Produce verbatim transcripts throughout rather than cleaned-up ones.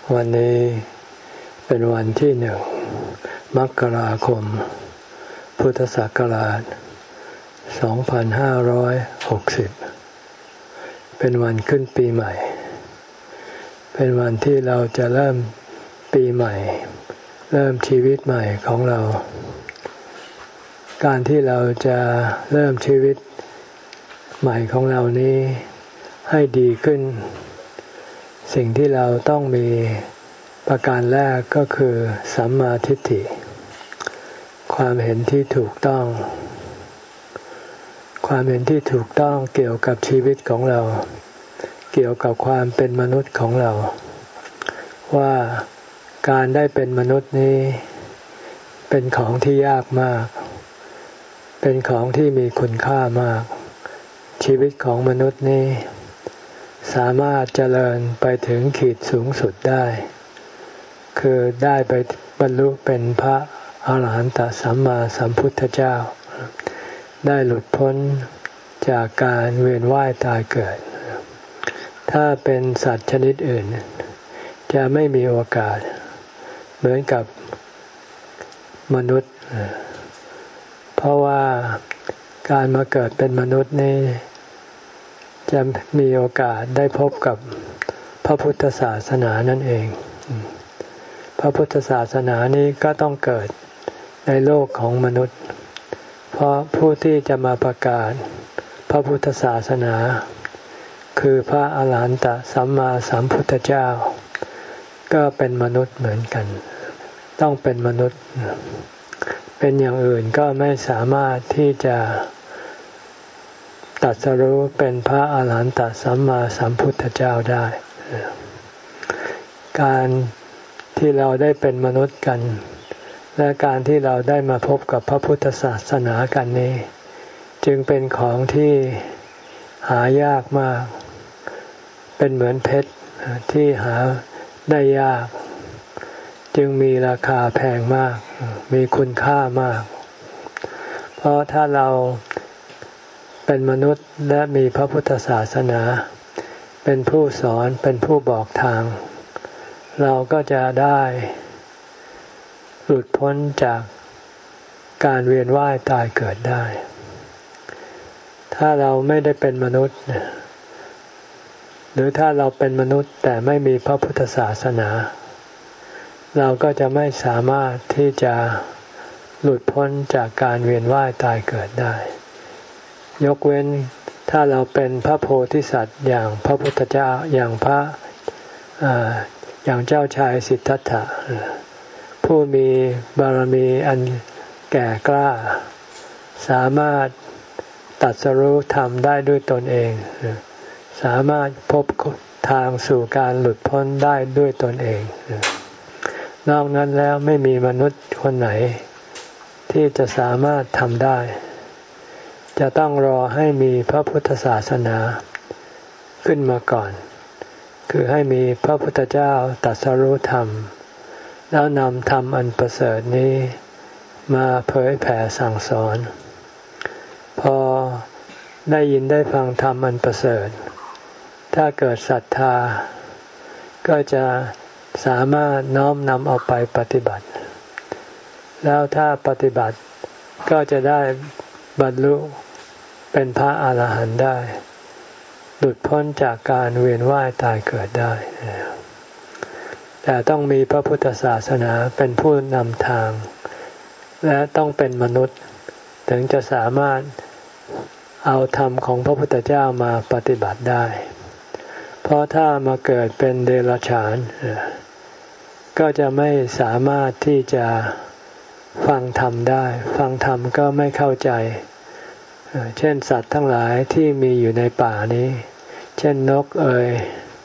วันนี้เป็นวันที่หนึ่งมกราคมพุทธศักราชสองพันห้าร้อยหกสิบเป็นวันขึ้นปีใหม่เป็นวันที่เราจะเริ่มปีใหม่เริ่มชีวิตใหม่ของเราการที่เราจะเริ่มชีวิตใหม่ของเรานี้ให้ดีขึ้นสิ่งที่เราต้องมีประการแรกก็คือสัมมาทิฏฐิความเห็นที่ถูกต้องความเห็นที่ถูกต้องเกี่ยวกับชีวิตของเราเกี่ยวกับความเป็นมนุษย์ของเราว่าการได้เป็นมนุษย์นี้เป็นของที่ยากมากเป็นของที่มีคุณค่ามากชีวิตของมนุษย์นี้สามารถเจริญไปถึงขีดสูงสุดได้คือได้ไปบรรลุเป็นพระอรหันตสัมมาสัมพุทธเจ้าได้หลุดพ้นจากการเวียนว่ายตายเกิดถ้าเป็นสัตว์ชนิดอื่นจะไม่มีโอกาสเหมือนกับมนุษย์เพราะว่าการมาเกิดเป็นมนุษย์นี่จะมีโอกาสได้พบกับพระพุทธศาสนานั่นเองพระพุทธศาสนานี้ก็ต้องเกิดในโลกของมนุษย์เพราะผู้ที่จะมาประกาศพระพุทธศาสนาคือพระอรหันตสัมมาสัมพุทธเจ้าก็เป็นมนุษย์เหมือนกันต้องเป็นมนุษย์เป็นอย่างอื่นก็ไม่สามารถที่จะตรัสรู้เป็นพระอรหันตสัมมาสัมพุทธเจ้าได้การที่เราได้เป็นมนุษย์กันและการที่เราได้มาพบกับพระพุทธศาสนากันนี้จึงเป็นของที่หายากมากเป็นเหมือนเพชรที่หาได้ยากจึงมีราคาแพงมากมีคุณค่ามากเพราะถ้าเราเป็นมนุษย์และมีพระพุทธศาสนาเป็นผู้สอนเป็นผู้บอกทางเราก็จะได้หลุดพ้นจากการเวียนว่ายตายเกิดได้ถ้าเราไม่ได้เป็นมนุษย์หรือถ้าเราเป็นมนุษย์แต่ไม่มีพระพุทธศาสนาเราก็จะไม่สามารถที่จะหลุดพ้นจากการเวียนว่ายตายเกิดได้ยกเว้นถ้าเราเป็นพระโพธิสัตว์อย่างพระพุทธเจ้าอย่างพระอย่างเจ้าชายสิทธัตถะผู้มีบารมีอันแก่กล้าสามารถตรัสรู้ธรรมได้ด้วยตนเองสามารถพบทางสู่การหลุดพ้นได้ด้วยตนเองนอกนั้นแล้วไม่มีมนุษย์คนไหนที่จะสามารถทำได้จะต้องรอให้มีพระพุทธศาสนาขึ้นมาก่อนคือให้มีพระพุทธเจ้าตรัสรู้ธรรมแล้วนำธรรมอันประเสริฐนี้มาเผยแผ่สั่งสอนพอได้ยินได้ฟังธรรมอันประเสริฐถ้าเกิดศรัทธาก็จะสามารถน้อมนำเอาไปปฏิบัติแล้วถ้าปฏิบัติก็จะได้บรรลุเป็นพระอรหันต์ได้หลุดพ้นจากการเวียนว่ายตายเกิดได้แต่ต้องมีพระพุทธศาสนาเป็นผู้นำทางและต้องเป็นมนุษย์ถึงจะสามารถเอาธรรมของพระพุทธเจ้ามาปฏิบัติได้เพราะถ้ามาเกิดเป็นเดรัจฉานก็จะไม่สามารถที่จะฟังธรรมได้ฟังธรรมก็ไม่เข้าใจเช่นสัตว์ทั้งหลายที่มีอยู่ในป่านี้เช่นนกเอ่ย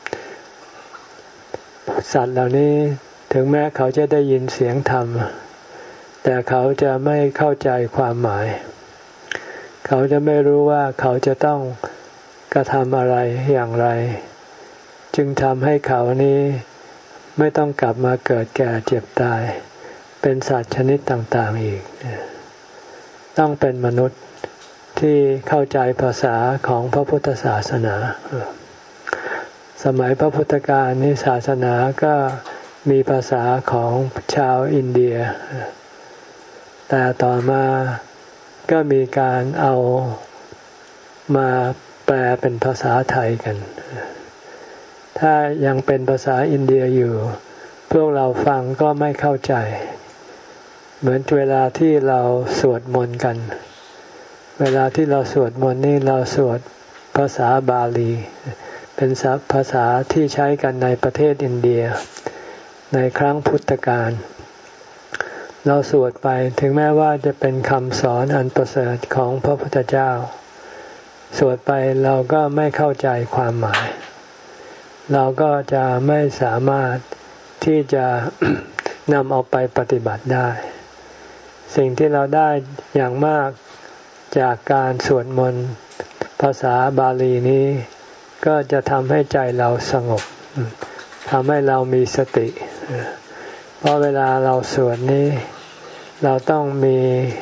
สัตว์เหล่านี้ถึงแม้เขาจะได้ยินเสียงธรรมแต่เขาจะไม่เข้าใจความหมายเขาจะไม่รู้ว่าเขาจะต้องกระทำอะไรอย่างไรจึงทำให้เขานี้ไม่ต้องกลับมาเกิดแก่เจ็บตายเป็นสัตว์ชนิดต่างๆอีกต้องเป็นมนุษย์ที่เข้าใจภาษาของพระพุทธศาสนาสมัยพระพุทธกาลนี้ศาสนาก็มีภาษาของชาวอินเดียแต่ต่อมาก็มีการเอามาแปลเป็นภาษาไทยกันถ้ายังเป็นภาษาอินเดียอยู่พวกเราฟังก็ไม่เข้าใจเหมือนเวลาที่เราสวดมนต์กันเวลาที่เราสวดมนต์นี่เราสวดภาษาบาลีเป็นภาษาที่ใช้กันในประเทศอินเดียในครั้งพุทธกาลเราสวดไปถึงแม้ว่าจะเป็นคำสอนอันประเสริฐของพระพุทธเจ้าสวดไปเราก็ไม่เข้าใจความหมายเราก็จะไม่สามารถที่จะ นำเอาไปปฏิบัติได้สิ่งที่เราได้อย่างมากจากการสวดมนต์ภาษาบาลีนี้ก็จะทำให้ใจเราสงบทำให้เรามีสติเพราะเวลาเราสวดนี้เราต้องมี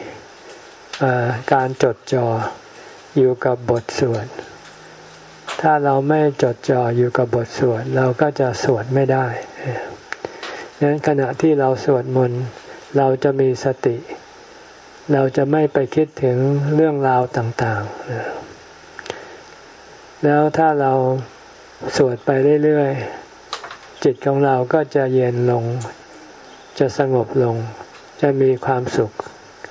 การจดจ่ออยู่กับบทสวดถ้าเราไม่จดจ่ออยู่กับบทสวดเราก็จะสวดไม่ได้ดังนั้นขณะที่เราสวดมนต์เราจะมีสติเราจะไม่ไปคิดถึงเรื่องราวต่างๆแล้วถ้าเราสวดไปเรื่อยๆจิตของเราก็จะเย็นลงจะสงบลงจะมีความสุข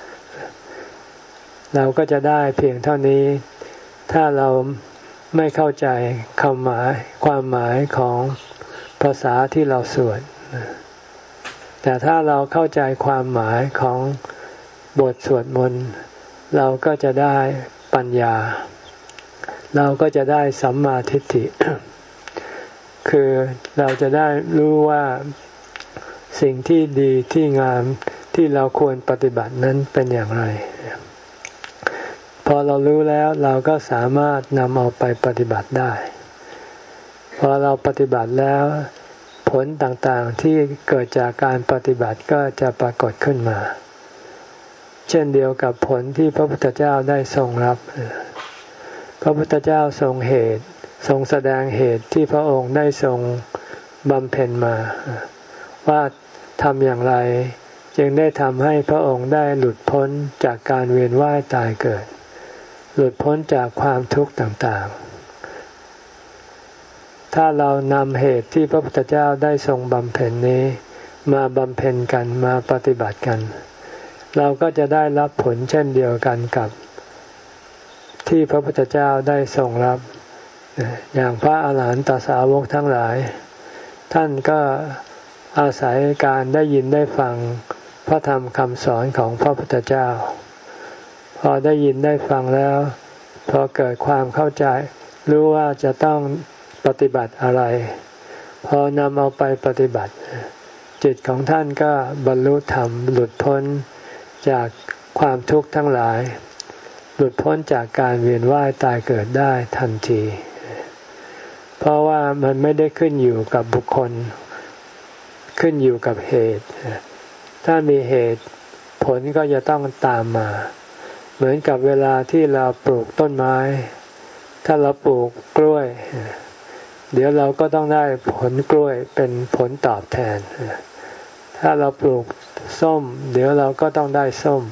เราก็จะได้เพียงเท่านี้ถ้าเราไม่เข้าใจคำหมายความหมายของภาษาที่เราสวดแต่ถ้าเราเข้าใจความหมายของบทสวดมนต์เราก็จะได้ปัญญาเราก็จะได้สัมมาทิฏฐิ คือเราจะได้รู้ว่าสิ่งที่ดีที่งามที่เราควรปฏิบัตินั้นเป็นอย่างไรพอเรารู้แล้วเราก็สามารถนำเอาไปปฏิบัติได้พอเราปฏิบัติแล้วผลต่างๆที่เกิดจากการปฏิบัติก็จะปรากฏขึ้นมาเช่นเดียวกับผลที่พระพุทธเจ้าได้ทรงรับพระพุทธเจ้าทรงเหตุทรงแสดงเหตุที่พระองค์ได้ทรงบำเพ็ญมาว่าทำอย่างไรจึงได้ทำให้พระองค์ได้หลุดพ้นจากการเวียนว่ายตายเกิดหลุดพ้นจากความทุกข์ต่างๆถ้าเรานำเหตุที่พระพุทธเจ้าได้ทรงบำเพ็ญนี้มาบำเพ็ญกันมาปฏิบัติกันเราก็จะได้รับผลเช่นเดียวกันกับที่พระพุทธเจ้าได้ทรงรับอย่างพระอาหารหันตสาวกทั้งหลายท่านก็อาศัยการได้ยินได้ฟังพระธรรมคำสอนของพระพุทธเจ้าพอได้ยินได้ฟังแล้วพอเกิดความเข้าใจรู้ว่าจะต้องปฏิบัติอะไรพอนำเอาไปปฏิบัติจิตของท่านก็บรรลุธรรมหลุดพ้นจากความทุกข์ทั้งหลายหลุดพ้นจากการเวียนว่ายตายเกิดได้ทันทีเพราะว่ามันไม่ได้ขึ้นอยู่กับบุคคลขึ้นอยู่กับเหตุถ้ามีเหตุผลก็จะต้องตามมาเหมือนกับเวลาที่เราปลูกต้นไม้ถ้าเราปลูกกล้วยเดี๋ยวเราก็ต้องได้ผลกล้วยเป็นผลตอบแทนถ้าเราปลูกส้มเดี๋ยวเราก็ต้องได้ส้ม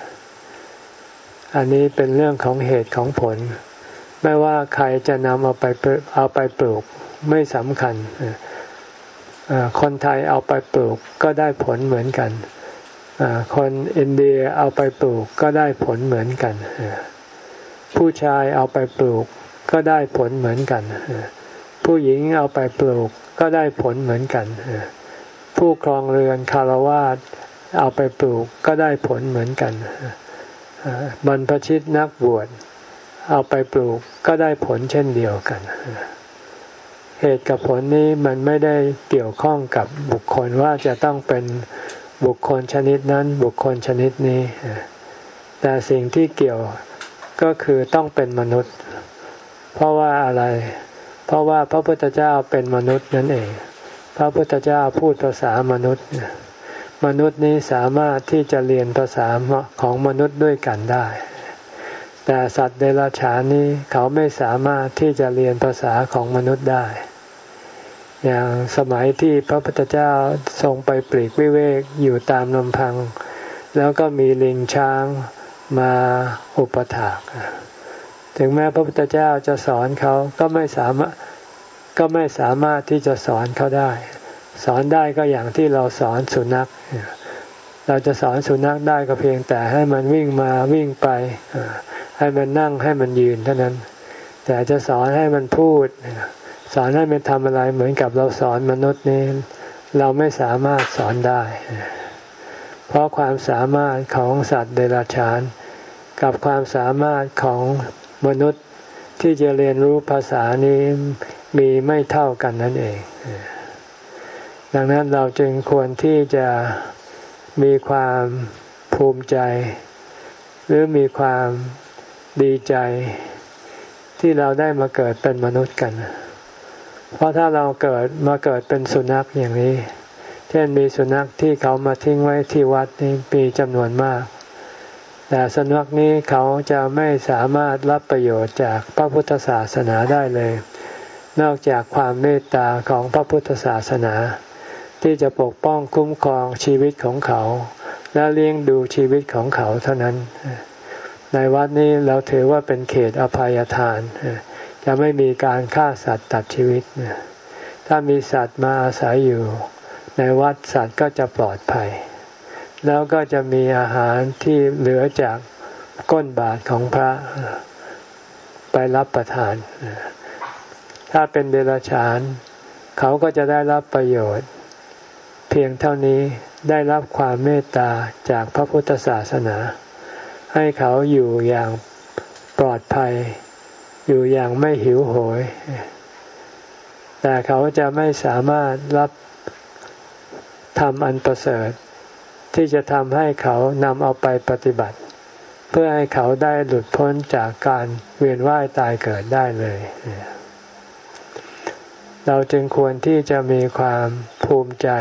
อันนี้เป็นเรื่องของเหตุของผลไม่ว่าใครจะนำเอาไปเอาไปปลูกไม่สำคัญคนไทยเอาไปปลูกก็ได้ผลเหมือนกันคนอินเดียเอาไปปลูกก็ได้ผลเหมือนกันผู้ชายเอาไปปลูกก็ได้ผลเหมือนกันผู้หญิงเอาไปปลูกก็ได้ผลเหมือนกันผู้ครองเรือนคฤหัสถ์เอาไปปลูกก็ได้ผลเหมือนกันบรรพชิตนักบวชเอาไปปลูกก็ได้ผลเช่นเดียวกันเหตุกับผลนี้มันไม่ได้เกี่ยวข้องกับบุคคลว่าจะต้องเป็นบุคคลชนิดนั้นบุคคลชนิดนี้แต่สิ่งที่เกี่ยวก็คือต้องเป็นมนุษย์เพราะว่าอะไรเพราะว่าพระพุทธเจ้าเป็นมนุษย์นั่นเองพระพุทธเจ้าพูดภาษามนุษย์มนุษย์นี้สามารถที่จะเรียนภาษาของมนุษย์ด้วยกันได้แต่สัตว์เดรัจฉานนี้เขาไม่สามารถที่จะเรียนภาษาของมนุษย์ได้อย่างสมัยที่พระพุทธเจ้าทรงไปปลีกวิเวกอยู่ตามลำพังแล้วก็มีลิงช้างมาอุปถากถึงแม้พระพุทธเจ้าจะสอนเขาก็ไม่สามารถก็ไม่สามารถที่จะสอนเขาได้สอนได้ก็อย่างที่เราสอนสุนัขเราจะสอนสุนัขได้ก็เพียงแต่ให้มันวิ่งมาวิ่งไปให้มันนั่งให้มันยืนเท่านั้นแต่จะสอนให้มันพูดสอนให้มันทำอะไรเหมือนกับเราสอนมนุษย์นี่เราไม่สามารถสอนได้เพราะความสามารถของสัตว์เดรัจฉานกับความสามารถของมนุษย์ที่จะเรียนรู้ภาษานี้มีไม่เท่ากันนั่นเองดังนั้นเราจึงควรที่จะมีความภูมิใจหรือมีความดีใจที่เราได้มาเกิดเป็นมนุษย์กันเพราะถ้าเราเกิดมาเกิดเป็นสุนัขอย่างนี้เช่นมีสุนัขที่เขามาทิ้งไว้ที่วัดนี่มีจำนวนมากแต่สุนัขนี้เขาจะไม่สามารถรับประโยชน์จากพระพุทธศาสนาได้เลยนอกจากความเมตตาของพระพุทธศาสนาที่จะปกป้องคุ้มครองชีวิตของเขาและเลี้ยงดูชีวิตของเขาเท่านั้นในวัดนี้เราถือว่าเป็นเขตอภัยทานจะไม่มีการฆ่าสัตว์ตัดชีวิตถ้ามีสัตว์มาอาศัยอยู่ในวัดสัตว์ก็จะปลอดภัยแล้วก็จะมีอาหารที่เหลือจากก้นบาตรของพระไปรับประทานถ้าเป็นเดรัจฉานเขาก็จะได้รับประโยชน์เพียงเท่านี้ได้รับความเมตตาจากพระพุทธศาสนาให้เขาอยู่อย่างปลอดภัยอยู่อย่างไม่หิวโหยแต่เขาจะไม่สามารถรับธรรมอันประเสริฐที่จะทำให้เขานำเอาไปปฏิบัติเพื่อให้เขาได้หลุดพ้นจากการเวียนว่ายตายเกิดได้เลยเราจึงควรที่จะมีความภูมิใจ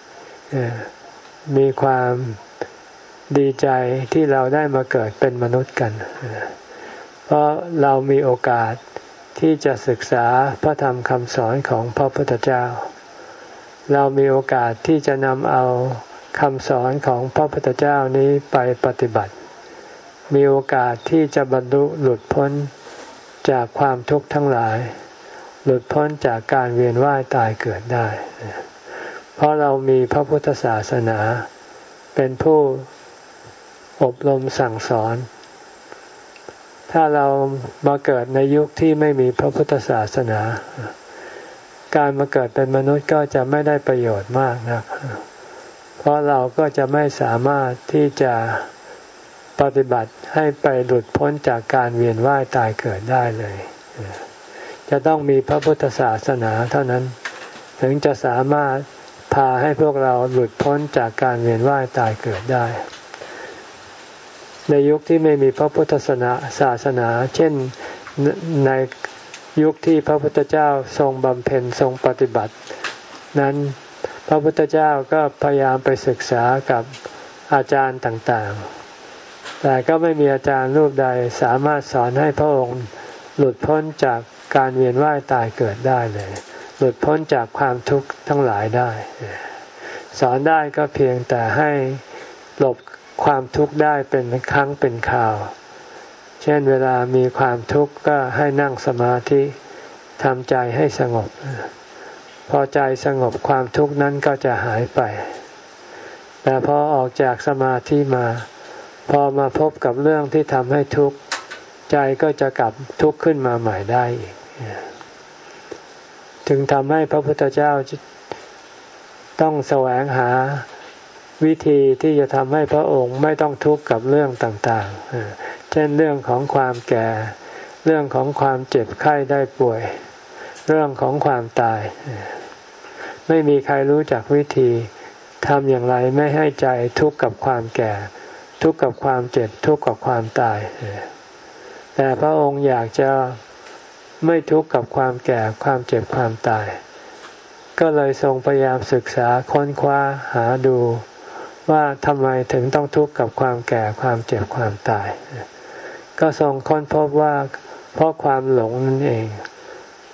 มีความดีใจที่เราได้มาเกิดเป็นมนุษย์กันเพราะเรามีโอกาสที่จะศึกษาพระธรรมคำสอนของพระพุทธเจ้าเรามีโอกาสที่จะนำเอาคำสอนของพระพุทธเจ้านี้ไปปฏิบัติมีโอกาสที่จะบรรลุหลุดพ้นจากความทุกข์ทั้งหลายหลุดพ้นจากการเวียนว่ายตายเกิดได้เพราะเรามีพระพุทธศาสนาเป็นผู้อบรมสั่งสอนถ้าเรามาเกิดในยุคที่ไม่มีพระพุทธศาสนาการมาเกิดเป็นมนุษย์ก็จะไม่ได้ประโยชน์มากนักเพราะเราก็จะไม่สามารถที่จะปฏิบัติให้ไปหลุดพ้นจากการเวียนว่ายตายเกิดได้เลยจะต้องมีพระพุทธศาสนาเท่านั้นถึงจะสามารถพาให้พวกเราหลุดพ้นจากการเวียนว่ายตายเกิดได้ในยุคที่ไม่มีพระพุทธศาสนาเช่นในยุคที่พระพุทธเจ้าทรงบำเพ็ญทรงปฏิบัตินั้นพระพุทธเจ้าก็พยายามไปศึกษากับอาจารย์ต่างๆแต่ก็ไม่มีอาจารย์รูปใดสามารถสอนให้พระองค์หลุดพ้นจากการเวียนว่ายตายเกิดได้เลยหลุดพ้นจากความทุกข์ทั้งหลายได้สอนได้ก็เพียงแต่ให้หลบความทุกข์ได้เป็นครั้งเป็นคราวเช่นเวลามีความทุกข์ก็ให้นั่งสมาธิทำใจให้สงบพอใจสงบความทุกข์นั้นก็จะหายไปแต่พอออกจากสมาธิมาพอมาพบกับเรื่องที่ทำให้ทุกข์ใจก็จะกลับทุกข์ขึ้นมาใหม่ได้อีกจึงทำให้พระพุทธเจ้าต้องแสวงหาวิธีที่จะทำให้พระองค์ไม่ต้องทุกข์กับเรื่องต่างๆเช่นเรื่องของความแก่เรื่องของความเจ็บไข้ได้ป่วยเรื่องของความตายไม่มีใครรู้จักวิธีทำอย่างไรไม่ให้ใจทุกข์กับความแก่ทุกข์กับความเจ็บทุกข์กับความตายแต่พระองค์อยากจะไม่ทุกข์กับความแก่ความเจ็บความตายก็เลยทรงพยายามศึกษาค้นคว้าหาดูว่าทำไมถึงต้องทุกข์กับความแก่ความเจ็บความตายก็ทรงค้นพบว่าเพราะความหลงนั่นเอง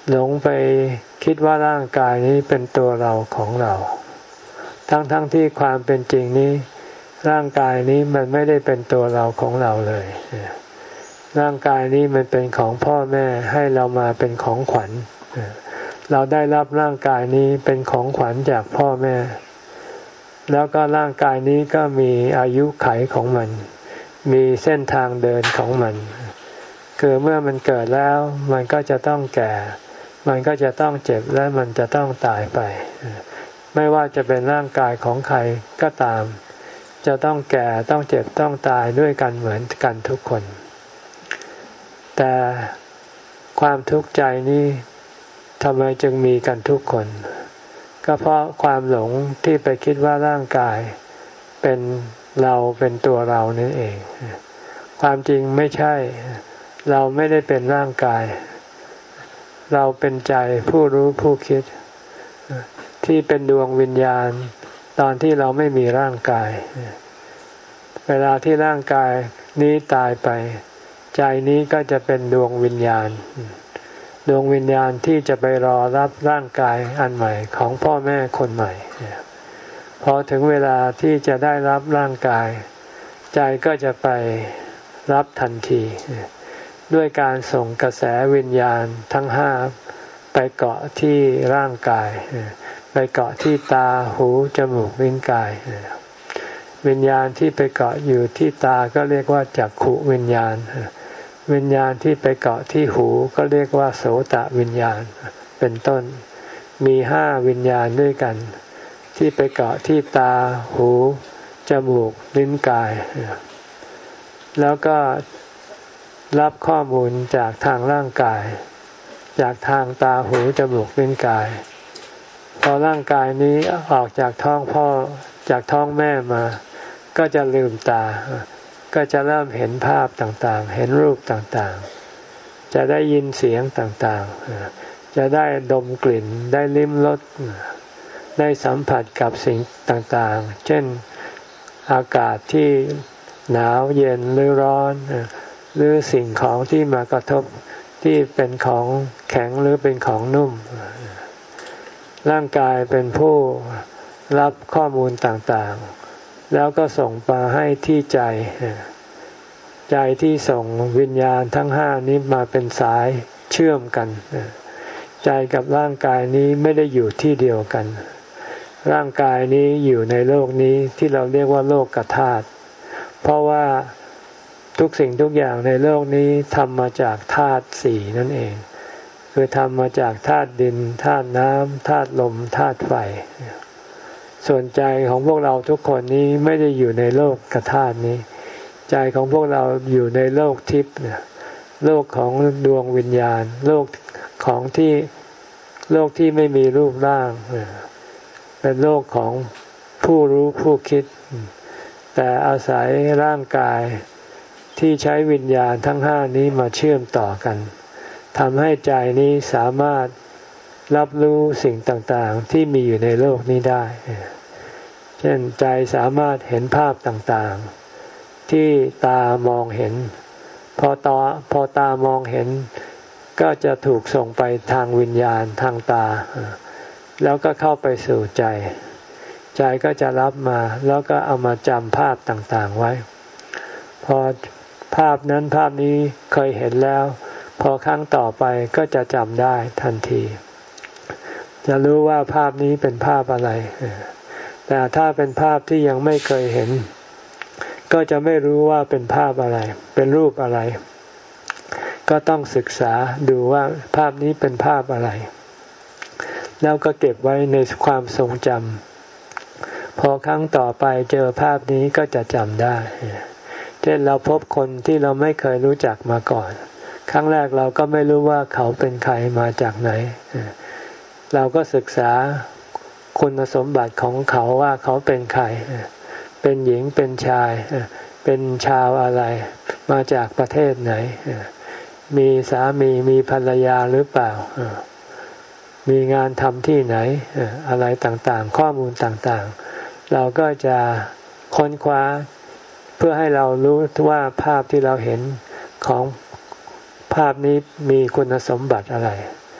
หลงไปคิดว่าร่างกายนี้เป็นตัวเราของเราทั้งๆ ท, ที่ความเป็นจริงนี้ร่างกายนี้มันไม่ได้เป็นตัวเราของเราเลยร่างกายนี้มันเป็นของพ่อแม่ให้เรามาเป็นของขวัญเราได้รับร่างกายนี้เป็นของขวัญจากพ่อแม่แล้วก็ร่างกายนี้ก็มีอายุขัยของมันมีเส้นทางเดินของมันคือเมื่อมันเกิดแล้วมันก็จะต้องแก่มันก็จะต้องเจ็บและมันจะต้องตายไปไม่ว่าจะเป็นร่างกายของใครก็ตามจะต้องแก่ต้องเจ็บต้องตายด้วยกันเหมือนกันทุกคนแต่ความทุกข์ใจนี้ทำไมจึงมีกันทุกคนก็เพราะความหลงที่ไปคิดว่าร่างกายเป็นเราเป็นตัวเรานั่นเองความจริงไม่ใช่เราไม่ได้เป็นร่างกายเราเป็นใจผู้รู้ผู้คิดที่เป็นดวงวิญญาณตอนที่เราไม่มีร่างกายเวลาที่ร่างกายนี้ตายไปใจนี้ก็จะเป็นดวงวิญญาณดวงวิญญาณที่จะไปรอรับร่างกายอันใหม่ของพ่อแม่คนใหม่พอถึงเวลาที่จะได้รับร่างกายใจก็จะไปรับทันทีด้วยการส่งกระแสวิญญาณทั้งห้าไปเกาะที่ร่างกายไปเกาะที่ตาหูจมูกลิ้นกายวิญญาณที่ไปเกาะอยู่ที่ตาก็เรียกว่าจักขุวิญญาณวิญญาณที่ไปเกาะที่หูก็เรียกว่าโสตวิญญาณเป็นต้นมีห้าวิญญาณด้วยกันที่ไปเกาะที่ตาหูจมูกลิ้นกายแล้วก็รับข้อมูลจากทางร่างกายจากทางตาหูจมูกลิ้นกายพอร่างกายนี้ออกจากท้องพ่อจากท้องแม่มาก็จะลืมตาก็จะเริ่มเห็นภาพต่างๆเห็นรูปต่างๆจะได้ยินเสียงต่างๆจะได้ดมกลิ่นได้ลิ้มรสได้สัมผัสกับสิ่งต่างๆเช่นอากาศที่หนาวเย็นหรือร้อนหรือสิ่งของที่มากระทบที่เป็นของแข็งหรือเป็นของนุ่มร่างกายเป็นผู้รับข้อมูลต่างๆแล้วก็ส่งมาให้ที่ใจใจที่ส่งวิญญาณทั้งห้านี้มาเป็นสายเชื่อมกันใจกับร่างกายนี้ไม่ได้อยู่ที่เดียวกันร่างกายนี้อยู่ในโลกนี้ที่เราเรียกว่าโลกธาตุเพราะว่าทุกสิ่งทุกอย่างในโลกนี้ทำมาจากธาตุสี่นั่นเองคือทำมาจากธาตุดินธาตุน้ำธาตุลมธาตุไฟส่วนใจของพวกเราทุกคนนี้ไม่ได้อยู่ในโลกธาตุนี้ใจของพวกเราอยู่ในโลกทิพย์โลกของดวงวิญญาณโลกของที่โลกที่ไม่มีรูปร่างเป็นโลกของผู้รู้ผู้คิดแต่อาศัยร่างกายที่ใช้วิญญาณทั้งห้านี้มาเชื่อมต่อกันทำให้ใจนี้สามารถรับรู้สิ่งต่างๆที่มีอยู่ในโลกนี้ได้เช่นใจสามารถเห็นภาพต่างๆที่ตามองเห็นพอตาพอตามองเห็นก็จะถูกส่งไปทางวิญญาณทางตาแล้วก็เข้าไปสู่ใจใจก็จะรับมาแล้วก็เอามาจำภาพต่างๆไว้พอภาพนั้นภาพนี้เคยเห็นแล้วพอครั้งต่อไปก็จะจำได้ทันทีจะรู้ว่าภาพนี้เป็นภาพอะไรแต่ถ้าเป็นภาพที่ยังไม่เคยเห็นก็จะไม่รู้ว่าเป็นภาพอะไรเป็นรูปอะไรก็ต้องศึกษาดูว่าภาพนี้เป็นภาพอะไรแล้วก็เก็บไว้ในความทรงจำพอครั้งต่อไปเจอภาพนี้ก็จะจำได้เช่นเราพบคนที่เราไม่เคยรู้จักมาก่อนครั้งแรกเราก็ไม่รู้ว่าเขาเป็นใครมาจากไหนเราก็ศึกษาคุณสมบัติของเขาว่าเขาเป็นใครเป็นหญิงเป็นชายเป็นชาวอะไรมาจากประเทศไหนมีสามีมีภรรยาหรือเปล่ามีงานทำที่ไหนอะไรต่างๆข้อมูลต่างๆเราก็จะค้นคว้าเพื่อให้เรารู้ว่าภาพที่เราเห็นของภาพนี้มีคุณสมบัติอะไร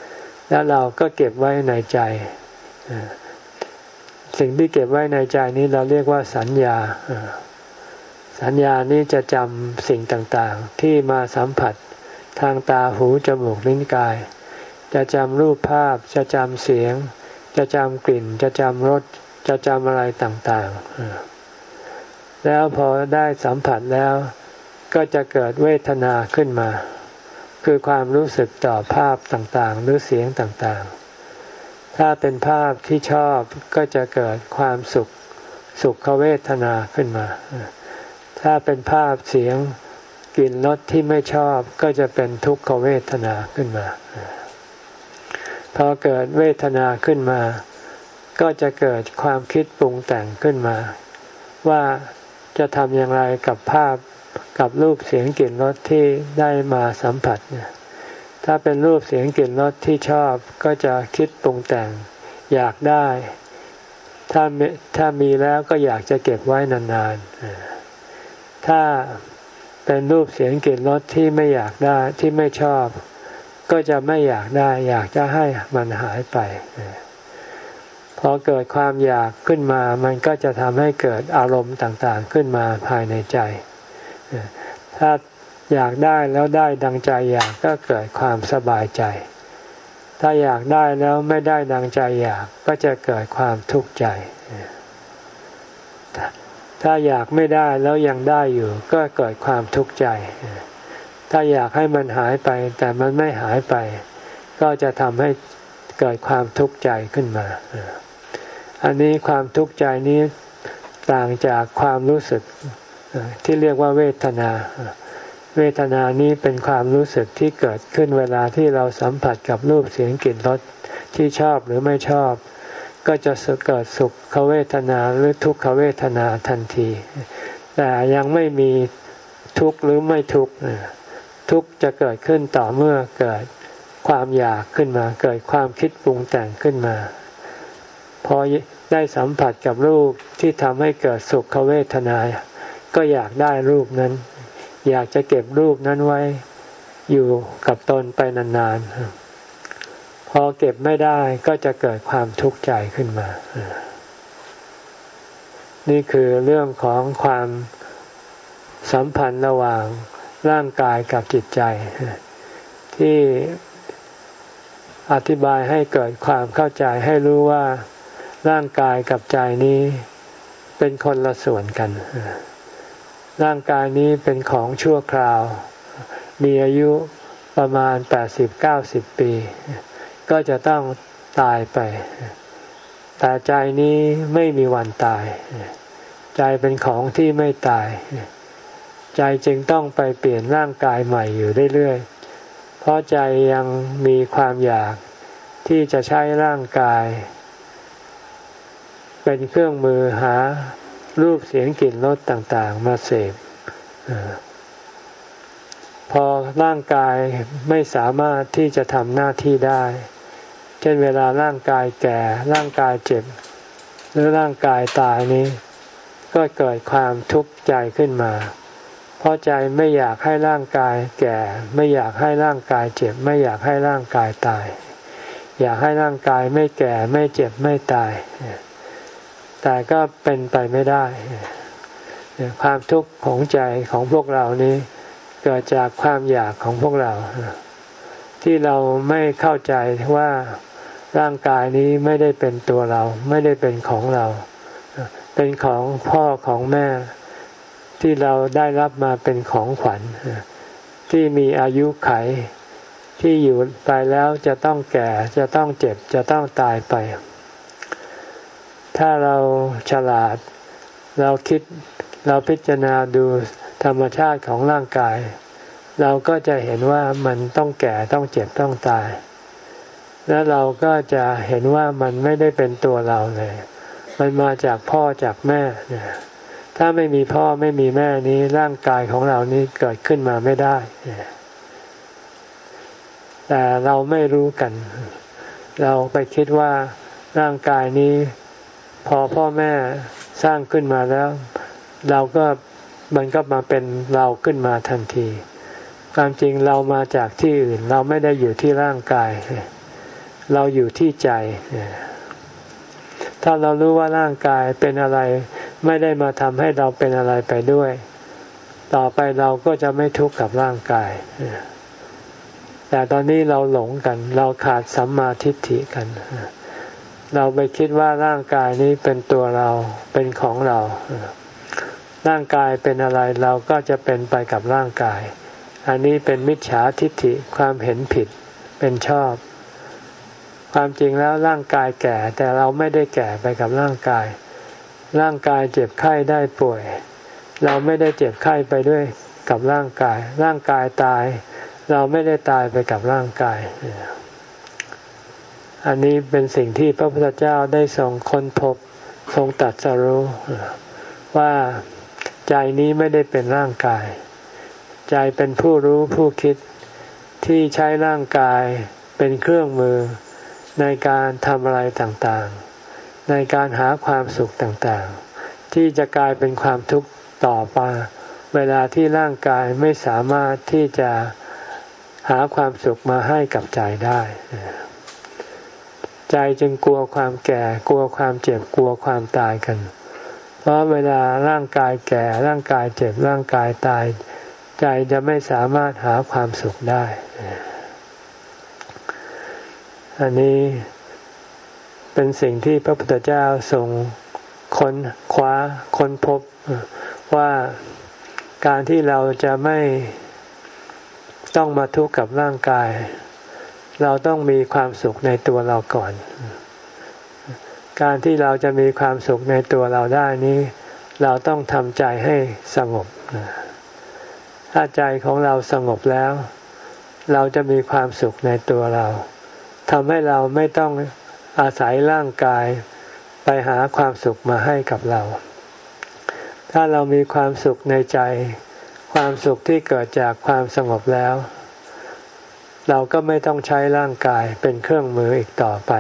แล้วเราก็เก็บไว้ในใจสิ่งที่เก็บไว้ในใจนี้เราเรียกว่าสัญญาสัญญานี้จะจำสิ่งต่างๆที่มาสัมผัสทางตาหูจมูกลิ้นกายจะจำรูปภาพจะจำเสียงจะจำกลิ่นจะจำรสจะจำอะไรต่างๆแล้วพอได้สัมผัสแล้วก็จะเกิดเวทนาขึ้นมาคือความรู้สึกต่อภาพต่างๆหรือเสียงต่างๆถ้าเป็นภาพที่ชอบก็จะเกิดความสุขสุขเวทนาขึ้นมาถ้าเป็นภาพเสียงกลิ่นรสที่ไม่ชอบก็จะเป็นทุกขเวทนาขึ้นมาพอเกิดเวทนาขึ้นมาก็จะเกิดความคิดปรุงแต่งขึ้นมาว่าจะทำอย่างไรกับภาพกับรูปเสียงกลิ่นรสที่ได้มาสัมผัสเนี่ยถ้าเป็นรูปเสียงกลิ่นรสที่ชอบก็จะคิดปรุงแต่งอยากได้ถ้าถ้ามีแล้วก็อยากจะเก็บไว้นานๆถ้าเป็นรูปเสียงกลิ่นรสที่ไม่อยากได้ที่ไม่ชอบก็จะไม่อยากได้อยากจะให้มันหายไปพอเกิดความอยากขึ้นมามันก็จะทำให้เกิดอารมณ์ต่างๆขึ้นมาภายในใจถ้าอยากได้แล้วได้ดังใจอยากก็เกิดความสบายใจถ้าอยากได้แล้วไม่ได้ดังใจอยากก็จะเกิดความทุกข์ใจถ้าอยากไม่ได้แล้วยังได้อยู่ก็เกิดความทุกข์ใจถ้าอยากให้มันหายไปแต่มันไม่หายไปก็จะทำให้เกิดความทุกข์ใจขึ้นมาอันนี้ความทุกข์ใจนี้ต่างจากความรู้สึกที่เรียกว่าเวทนาเวทนานี้เป็นความรู้สึกที่เกิดขึ้นเวลาที่เราสัมผัสกับรูปเสียงกลิ่นรสที่ชอบหรือไม่ชอบก็จะเกิดสุขเวทนาหรือทุกขเวทนาทันทีแต่ยังไม่มีทุกข์หรือไม่ทุกข์ทุกข์จะเกิดขึ้นต่อเมื่อเกิดความอยากขึ้นมาเกิดความคิดปรุงแต่งขึ้นมาพอได้สัมผัสกับรูปที่ทำให้เกิดสุขเวทนาก็อยากได้รูปนั้นอยากจะเก็บรูปนั้นไว้อยู่กับตนไปนานๆพอเก็บไม่ได้ก็จะเกิดความทุกข์ใจขึ้นมานี่คือเรื่องของความสัมพันธ์ระหว่างร่างกายกับจิตใจที่อธิบายให้เกิดความเข้าใจให้รู้ว่าร่างกายกับใจนี้เป็นคนละส่วนกันร่างกายนี้เป็นของชั่วคราวมีอายุประมาณแปดสิบเก้าสิบปีก็จะต้องตายไปแต่ใจนี้ไม่มีวันตายใจเป็นของที่ไม่ตายใจจึงต้องไปเปลี่ยนร่างกายใหม่อยู่เรื่อยๆเพราะใจยังมีความอยากที่จะใช้ร่างกายเป็นเครื่องมือหารูปเสียงกลิ่นรสต่างๆมาเสพพอร่างกายไม่สามารถที่จะทำหน้าที่ได้เช่นเวลาร่างกายแก่ร่างกายเจ็บหรือร่างกายตายนี้ก็เกิดความทุกข์ใจขึ้นมาเพราะใจไม่อยากให้ร่างกายแก่ไม่อยากให้ร่างกายเจ็บไม่อยากให้ร่างกายตายอยากให้ร่างกายไม่แก่ไม่เจ็บไม่ตายแต่ก็เป็นไปไม่ได้ความทุกข์ของใจของพวกเรานี้เกิดจากความอยากของพวกเราที่เราไม่เข้าใจว่าร่างกายนี้ไม่ได้เป็นตัวเราไม่ได้เป็นของเราเป็นของพ่อของแม่ที่เราได้รับมาเป็นของขวัญที่มีอายุไขที่อยู่ไปแล้วจะต้องแก่จะต้องเจ็บจะต้องตายไปถ้าเราฉลาดเราคิดเราพิจารณาดูธรรมชาติของร่างกายเราก็จะเห็นว่ามันต้องแก่ต้องเจ็บต้องตายแล้วเราก็จะเห็นว่ามันไม่ได้เป็นตัวเราเลยมันมาจากพ่อจากแม่ถ้าไม่มีพ่อไม่มีแม่นี้ร่างกายของเรานี้เกิดขึ้นมาไม่ได้แต่เราไม่รู้กันเราไปคิดว่าร่างกายนี้พอพ่อแม่สร้างขึ้นมาแล้วเราก็มันก็มาเป็นเราขึ้นมาทันทีความจริงเรามาจากที่อื่นเราไม่ได้อยู่ที่ร่างกายเราอยู่ที่ใจถ้าเรารู้ว่าร่างกายเป็นอะไรไม่ได้มาทำให้เราเป็นอะไรไปด้วยต่อไปเราก็จะไม่ทุกข์กับร่างกายแต่ตอนนี้เราหลงกันเราขาดสัมมาทิฏฐิกันเราไปคิดว่าร่างกายนี้เป็นตัวเราเป็นของเราร่างกายเป็นอะไรเราก็จะเป็นไปกับร่างกายอันนี้เป็นมิจฉาทิฏฐิความเห็นผิดเป็นชอบความจริงแล้วร่างกายแก่แต่เราไม่ได้แก่ไปกับร่างกายร่างกายเจ็บไข้ได้ป่วยเราไม่ได้เจ็บไข้ไปด้วยกับร่างกายร่างกายตายเราไม่ได้ตายไปกับร่างกายอันนี้เป็นสิ่งที่พระพุทธเจ้าได้ทรงค้นพบทรงตรัสรู้ว่าใจนี้ไม่ได้เป็นร่างกายใจเป็นผู้รู้ผู้คิดที่ใช้ร่างกายเป็นเครื่องมือในการทำอะไรต่างๆในการหาความสุขต่างๆที่จะกลายเป็นความทุกข์ต่อไปเวลาที่ร่างกายไม่สามารถที่จะหาความสุขมาให้กับใจได้ใจจึงกลัวความแก่กลัวความเจ็บกลัวความตายกันเพราะเวลาร่างกายแก่ร่างกายเจ็บร่างกายตายใจจะไม่สามารถหาความสุขได้อันนี้เป็นสิ่งที่พระพุทธเจ้าทรงค้นคว้าค้นพบว่าการที่เราจะไม่ต้องมาทุกข์กับร่างกายเราต้องมีความสุขในตัวเราก่อนการที่เราจะมีความสุขในตัวเราได้นี้เราต้องทำใจให้สงบถ้าใจของเราสงบแล้วเราจะมีความสุขในตัวเราทำให้เราไม่ต้องอาศัยร่างกายไปหาความสุขมาให้กับเราถ้าเรามีความสุขในใจความสุขที่เกิดจากความสงบแล้วเราก็ไม่ต้องใช้ร่างกายเป็นเครื่องมืออีกต่อไป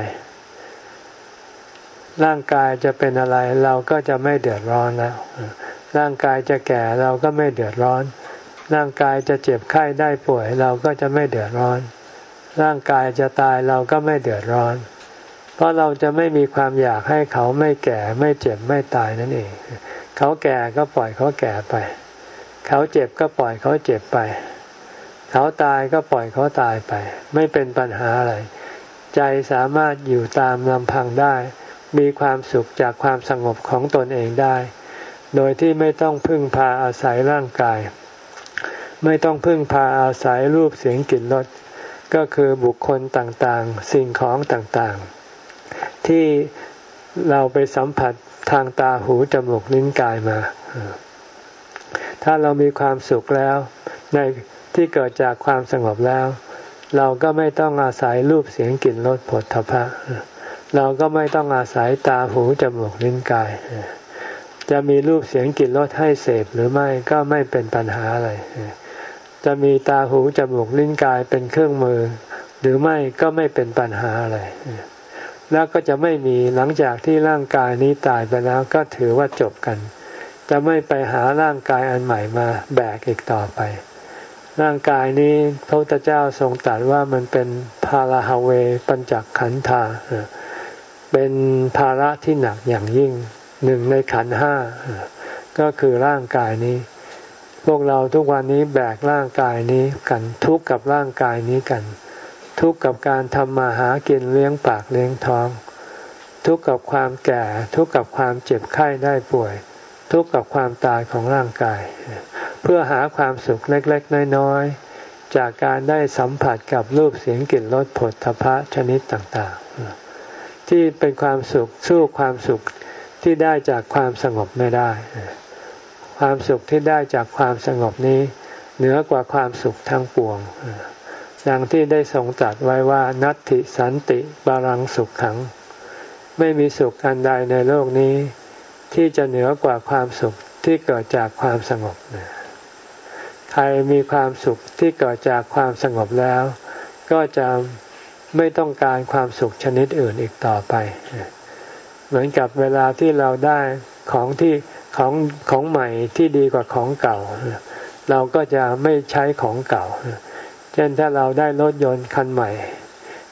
ร่างกายจะเป็นอะไรเราก็จะไม่เดือดร้อนแล้วร่างกายจะแก่เราก็ไม่เดือดร้อนร่างกายจะเจ็บไข้ได้ป่วยเราก็จะไม่เดือดร้อนร่างกายจะตายเราก็ไม่เดือดร้อนเพราะเราจะไม่มีความอยากให้เขาไม่แก่ไม่เจ็บไม่ตายนั่นเองเขาแก่ก็ปล่อยเขาแก่ไปเขาเจ็บก็ปล่อยเขาเจ็บไปเขาตายก็ปล่อยเขาตายไปไม่เป็นปัญหาอะไรใจสามารถอยู่ตามลำพังได้มีความสุขจากความสงบของตนเองได้โดยที่ไม่ต้องพึ่งพาอาศัยร่างกายไม่ต้องพึ่งพาอาศัยรูปเสียงกลิ่นรสก็คือบุคคลต่างๆสิ่งของต่างๆที่เราไปสัมผัสทางตาหูจมูกลิ้นกายมาถ้าเรามีความสุขแล้วในที่เกิดจากความสงบแล้วเราก็ไม่ต้องอาศัยรูปเสียงกลิ่นรสผลทพะเราก็ไม่ต้องอาศัยตาหูจมูกลิ้นกายจะมีรูปเสียงกลิ่นรสให้เสพหรือไม่ก็ไม่เป็นปัญหาอะไรจะมีตาหูจมูกลิ้นกายเป็นเครื่องมือหรือไม่ก็ไม่เป็นปัญหาอะไรแล้วก็จะไม่มีหลังจากที่ร่างกายนี้ตายไปแล้วก็ถือว่าจบกันจะไม่ไปหาร่างกายอันใหม่มาแบกอีกต่อไปร่างกายนี้พระพุทธเจ้าทรงตรัสว่ามันเป็นภาราฮเวปัญจขันธาเป็นภาระที่หนักอย่างยิ่งหนึ่งในขันธ์ห้าก็คือร่างกายนี้พวกเราทุกวันนี้แบกร่างกายนี้กันทุกข์กับร่างกายนี้กันทุกข์กับการทำมาหากินเลี้ยงปากเลี้ยงท้องทุกข์กับความแก่ทุกข์กับความเจ็บไข้ได้ป่วยทุกข์กับความตายของร่างกายเพื่อหาความสุขเล็กๆน้อยๆจากการได้สัมผัสกับรูปเสียงกลิ่นรสผลทพะชนิดต่างๆที่เป็นความสุขสู้ความสุขที่ได้จากความสงบไม่ได้ความสุขที่ได้จากความสงบนี้เหนือกว่าความสุขทั้งปวงดังที่ได้ทรงตรัสไว้ว่านัตถิสันติบาลังสุขขังไม่มีสุขอันใดในโลกนี้ที่จะเหนือกว่าความสุขที่เกิดจากความสงบใครมีความสุขที่เกิดจากความสงบแล้วก็จะไม่ต้องการความสุขชนิดอื่นอีกต่อไปเหมือนกับเวลาที่เราได้ของที่ของของใหม่ที่ดีกว่าของเก่าเราก็จะไม่ใช้ของเก่าเช่นถ้าเราได้รถยนต์คันใหม่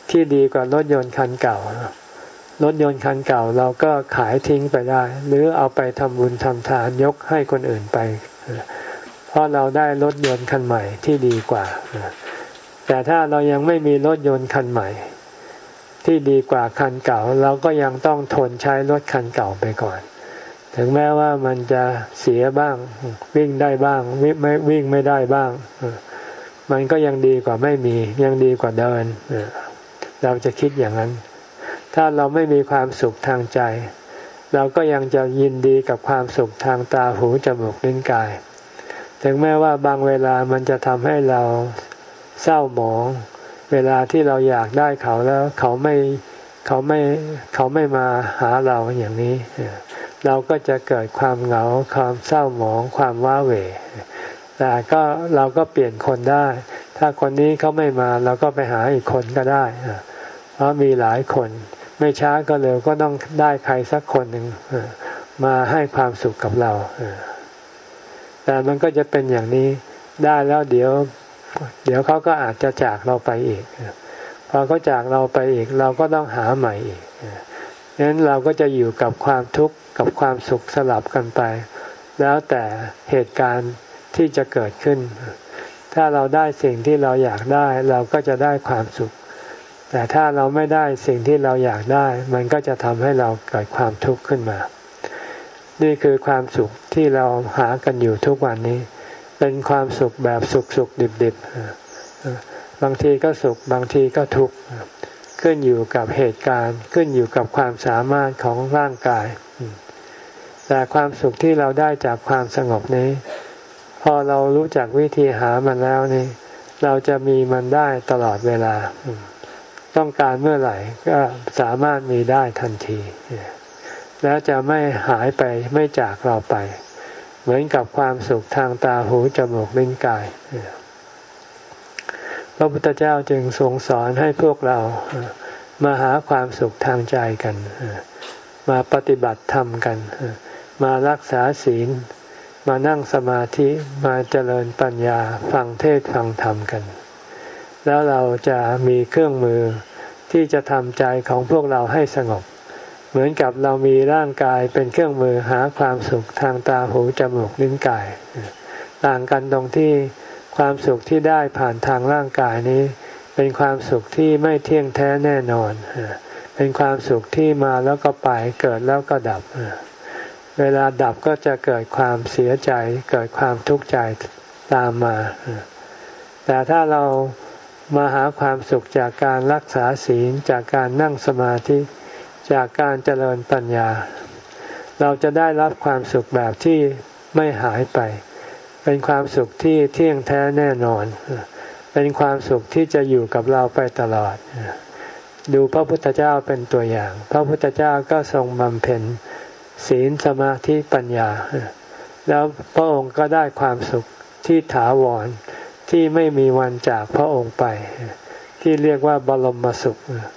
ที่ดีกว่ารถยนต์คันเก่า รถยนต์คันเก่าเราก็ขายทิ้งไปได้หรือเอาไปทำบุญทำทานยกให้คนอื่นไปเพราะเราได้รถยนต์คันใหม่ที่ดีกว่าแต่ถ้าเรายังไม่มีรถยนต์คันใหม่ที่ดีกว่าคันเก่าเราก็ยังต้องทนใช้รถคันเก่าไปก่อนถึงแม้ว่ามันจะเสียบ้างวิ่งได้บ้างวิ่งไม่วิ่งไม่ได้บ้างมันก็ยังดีกว่าไม่มียังดีกว่าเดินเราจะคิดอย่างนั้นถ้าเราไม่มีความสุขทางใจเราก็ยังจะยินดีกับความสุขทางตาหูจมูกลิ้นกายถึงแม้ว่าบางเวลามันจะทำให้เราเศร้าหมองเวลาที่เราอยากได้เขาแล้วเขาไม่เขาไม่เขาไม่มาหาเราอย่างนี้เราก็จะเกิดความเหงาความเศร้าหมองความว้าเหวแต่ก็เราก็เปลี่ยนคนได้ถ้าคนนี้เขาไม่มาเราก็ไปหาอีกคนก็ได้เพราะมีหลายคนไม่ช้าก็เร็วก็ต้องได้ใครสักคนหนึ่งมาให้ความสุขกับเราแต่มันก็จะเป็นอย่างนี้ได้แล้วเดี๋ยวเดี๋ยวเขาก็อาจจะจากเราไปอีกพอเขาจากเราไปอีกเราก็ต้องหาใหม่อีกฉะนั้นเราก็จะอยู่กับความทุกข์กับความสุขสลับกันไปแล้วแต่เหตุการณ์ที่จะเกิดขึ้นถ้าเราได้สิ่งที่เราอยากได้เราก็จะได้ความสุขแต่ถ้าเราไม่ได้สิ่งที่เราอยากได้มันก็จะทำให้เราเกิดความทุกข์ขึ้นมานี่คือความสุขที่เราหากันอยู่ทุกวันนี้เป็นความสุขแบบสุขสุขดิบดิบบางทีก็สุขบางทีก็ทุกข์ขึ้นอยู่กับเหตุการณ์ขึ้นอยู่กับความสามารถของร่างกายแต่ความสุขที่เราได้จากความสงบนี้พอเรารู้จักวิธีหามันแล้วนี่เราจะมีมันได้ตลอดเวลาต้องการเมื่อไหร่ก็สามารถมีได้ทันทีแล้วจะไม่หายไปไม่จากเราไปเหมือนกับความสุขทางตาหูจมูกลิ้นกายพระพุทธเจ้าจึงทรงสอนให้พวกเรามาหาความสุขทางใจกันมาปฏิบัติธรรมกันมารักษาศีลมานั่งสมาธิมาเจริญปัญญาฟังเทศน์ฟังธรรมกันแล้วเราจะมีเครื่องมือที่จะทำใจของพวกเราให้สงบเหมือนกับเรามีร่างกายเป็นเครื่องมือหาความสุขทางตาหูจมูกลิ้นกายต่างกันตรงที่ความสุขที่ได้ผ่านทางร่างกายนี้เป็นความสุขที่ไม่เที่ยงแท้แน่นอนเป็นความสุขที่มาแล้วก็ไปเกิดแล้วก็ดับเวลาดับก็จะเกิดความเสียใจเกิดความทุกข์ใจตามมาแต่ถ้าเรามาหาความสุขจากการรักษาศีลจากการนั่งสมาธิจากการเจริญปัญญาเราจะได้รับความสุขแบบที่ไม่หายไปเป็นความสุขที่เที่ยงแท้แน่นอนเป็นความสุขที่จะอยู่กับเราไปตลอดดูพระพุทธเจ้าเป็นตัวอย่างพระพุทธเจ้าก็ทรงบำเพ็ญศีลสมาธิปัญญาแล้วพระองค์ก็ได้ความสุขที่ถาวรที่ไม่มีวันจากพระองค์ไปที่เรียกว่าบรมสุข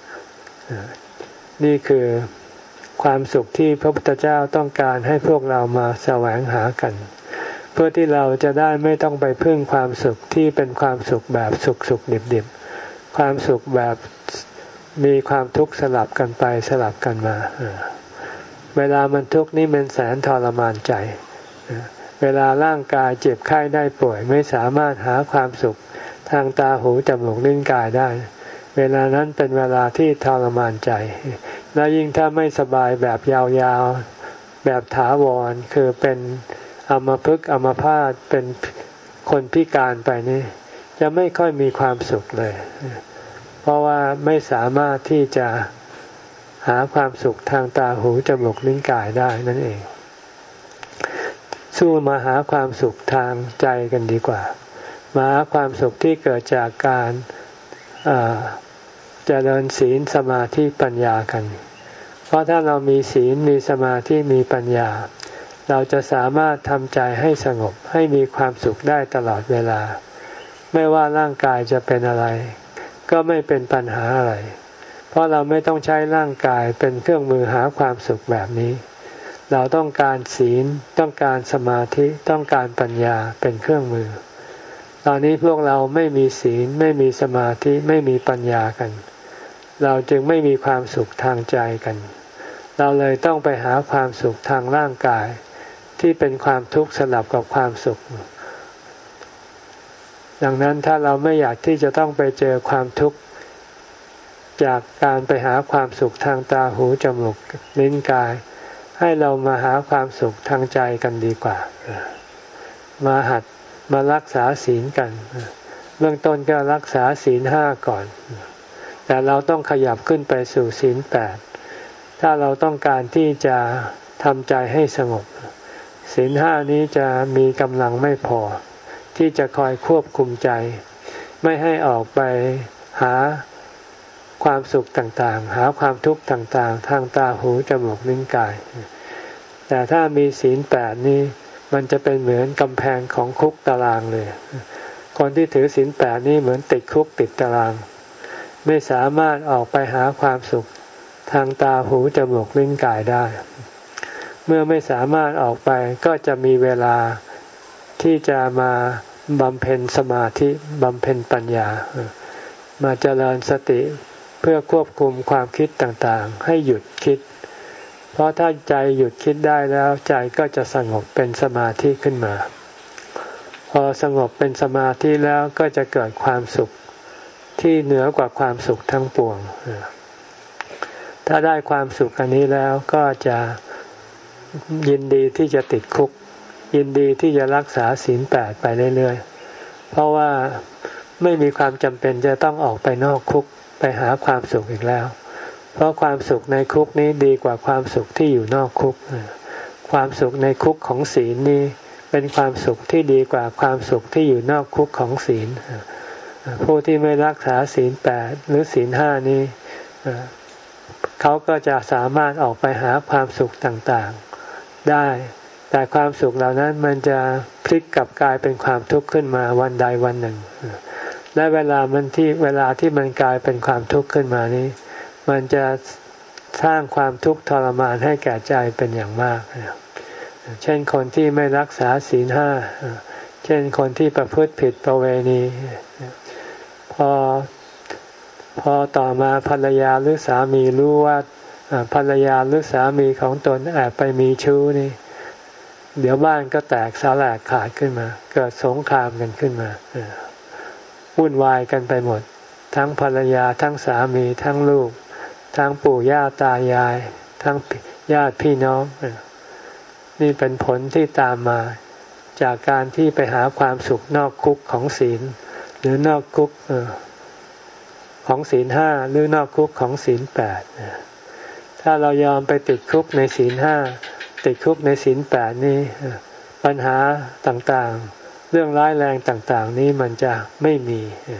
นี่คือความสุขที่พระพุทธเจ้าต้องการให้พวกเรามาแสวงหากันเพื่อที่เราจะได้ไม่ต้องไปพึ่งความสุขที่เป็นความสุขแบบสุขสุขดิบดิบความสุขแบบมีความทุกข์สลับกันไปสลับกันมาเวลามันทุกข์นี่มันแสนทรมานใจเวลาร่างกายเจ็บไข้ได้ป่วยไม่สามารถหาความสุขทางตาหูจมูกลิ้นกายได้เวลานั้นเป็นเวลาที่ทรมานใจแล้วยิ่งถ้าไม่สบายแบบยาวๆแบบถาวรคือเป็นอัมพฤกษ์อัมพาตเป็นคนพิการไปนี่จะไม่ค่อยมีความสุขเลยเพราะว่าไม่สามารถที่จะหาความสุขทางตาหูจมูกลิ้นกายได้นั่นเองสู้มาหาความสุขทางใจกันดีกว่ามาหาความสุขที่เกิดจากการเจริญศีลสมาธิปัญญากันเพราะถ้าเรามีศีลมีสมาธิมีปัญญาเราจะสามารถทำใจให้สงบให้มีความสุขได้ตลอดเวลาไม่ว่าร่างกายจะเป็นอะไรก็ไม่เป็นปัญหาอะไรเพราะเราไม่ต้องใช้ร่างกายเป็นเครื่องมือหาความสุขแบบนี้เราต้องการศีลต้องการสมาธิต้องการปัญญาเป็นเครื่องมือตอนนี้พวกเราไม่มีศีลไม่มีสมาธิไม่มีปัญญากันเราจึงไม่มีความสุขทางใจกันเราเลยต้องไปหาความสุขทางร่างกายที่เป็นความทุกข์สลับกับความสุขดังนั้นถ้าเราไม่อยากที่จะต้องไปเจอความทุกข์จากการไปหาความสุขทางตาหูจมูกลิ้นกายให้เรามาหาความสุขทางใจกันดีกว่ามาหัดมารักษาศีลกันเบื้องต้นก็รักษาศีลห้าก่อนแต่เราต้องขยับขึ้นไปสู่ศีลแปดถ้าเราต้องการที่จะทำใจให้สงบศีลห้านี้จะมีกำลังไม่พอที่จะคอยควบคุมใจไม่ให้ออกไปหาความสุขต่างๆหาความทุกข์ต่างๆทางตาหูจมูกลิ้นกายแต่ถ้ามีศีลแปดนี้มันจะเป็นเหมือนกำแพงของคุกตารางเลยคนที่ถือศีลแปดนี่เหมือนติดคุกติดตารางไม่สามารถออกไปหาความสุขทางตาหูจมูกลิ้นกายได้เมื่อไม่สามารถออกไปก็จะมีเวลาที่จะมาบำเพ็ญสมาธิบำเพ็ญปัญญามาเจริญสติเพื่อควบคุมความคิดต่างๆให้หยุดคิดเพราะถ้าใจหยุดคิดได้แล้วใจก็จะสงบเป็นสมาธิขึ้นมาพอสงบเป็นสมาธิแล้วก็จะเกิดความสุขที่เหนือกว่าความสุขทั้งปวงถ้าได้ความสุขอันนี้แล้วก็จะยินดีที่จะติดคุกยินดีที่จะรักษาศีลแปดไปเรื่อยๆเพราะว่าไม่มีความจำเป็นจะต้องออกไปนอกคุกไปหาความสุขอีกแล้วเพราะความสุขในคุกนี้ดีกว่าความสุขที่อยู่นอกคุกความสุขในคุกของศีลนี้เป็นความสุขที่ดีกว่าความสุขที่อยู่นอกคุกของศีลผู้ที่ไม่รักษาศีลแปดหรือศีลห้านี้เขาก็จะสามารถออกไปหาความสุขต่างๆได้แต่ความสุขเหล่านั้นมันจะพลิกกลับกลายเป็นความทุกข์ขึ้นมาวันใดวันหนึ่งและเวลามันที่เวลาที่มันกลายเป็นความทุกข์ขึ้นมานี้มันจะสร้างความทุกข์ทรมานให้แก่ใจเป็นอย่างมากเช่นคนที่ไม่รักษาศีลห้าเช่นคนที่ประพฤติผิดประเวณีพอพอต่อมาภรรยาหรือสามีรู้ว่าภรรยาหรือสามีของตนแอบไปมีชู้นี่เดี๋ยวบ้านก็แตกสลายขาดขึ้นมาเกิดสงครามกันขึ้นมาวุ่นวายกันไปหมดทั้งภรรยาทั้งสามีทั้งลูกทั้งปู่ย่าตายายทั้งญาติพี่น้องนี่เป็นผลที่ตามมาจากการที่ไปหาความสุขนอกคุกของศีลหรือนอกคุกของศีลห้าหรือนอกคุกของศีลแปดถ้าเรายอมไปติดคุกในศีลห้าติดคุกในศีลแปดนี่ปัญหาต่างๆเรื่องร้ายแรงต่างๆนี้มันจะไม่มี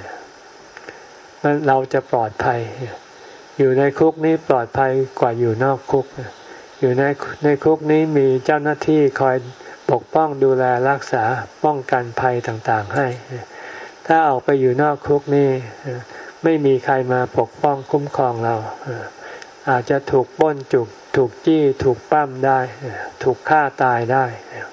เราจะปลอดภัยอยู่ในคุกนี้ปลอดภัยกว่าอยู่นอกคุกอยู่ในในคุกนี้มีเจ้าหน้าที่คอยปกป้องดูแลรักษาป้องกันภัยต่างๆให้ถ้าออกไปอยู่นอกคุกนี่ไม่มีใครมาปกป้องคุ้มครองเราอาจจะถูกปล้นจุกถูกจี้ถูกปั้มได้ถูกฆ่าตายได้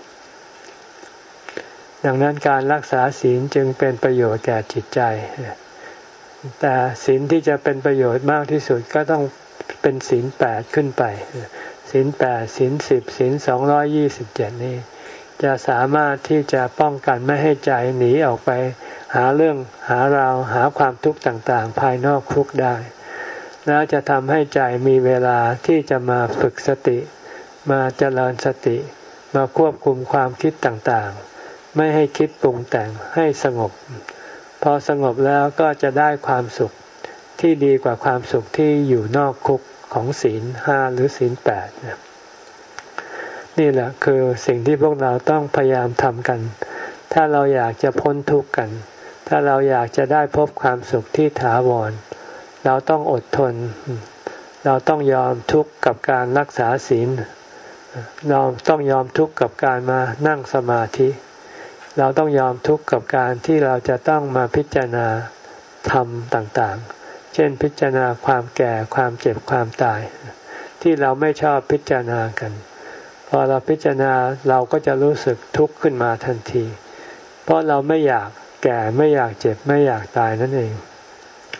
ดังนั้นการรักษาศีลจึงเป็นประโยชน์แก่จิตใจแต่ศีลที่จะเป็นประโยชน์มากที่สุดก็ต้องเป็นศีลแปดขึ้นไปศีลแปดศีลสิบศีลสองร้อยยี่สิบเจ็ดนี้จะสามารถที่จะป้องกันไม่ให้ใจหนีออกไปหาเรื่องหาราวหาความทุกข์ต่างๆภายนอกคุกได้แล้วจะทำให้ใจมีเวลาที่จะมาฝึกสติมาเจริญสติมาควบคุมความคิดต่างๆไม่ให้คิดปรุงแต่งให้สงบพอสงบแล้วก็จะได้ความสุขที่ดีกว่าความสุขที่อยู่นอกคุกของศีลห้าหรือศีลแปดนี่แหละคือสิ่งที่พวกเราต้องพยายามทำกันถ้าเราอยากจะพ้นทุกข์กันถ้าเราอยากจะได้พบความสุขที่ถาวรเราต้องอดทนเราต้องยอมทุกข์กับการรักษาศีลเราต้องยอมทุกข์กับการมานั่งสมาธิเราต้องยอมทุกข์กับการที่เราจะต้องมาพิจารณาธรรมต่างๆเช่นพิจารณาความแก่ความเจ็บความตายที่เราไม่ชอบพิจารณากันพอเราพิจารณาเราก็จะรู้สึกทุกข์ขึ้นมาทันทีเพราะเราไม่อยากแก่ไม่อยากเจ็บไม่อยากตายนั่นเอง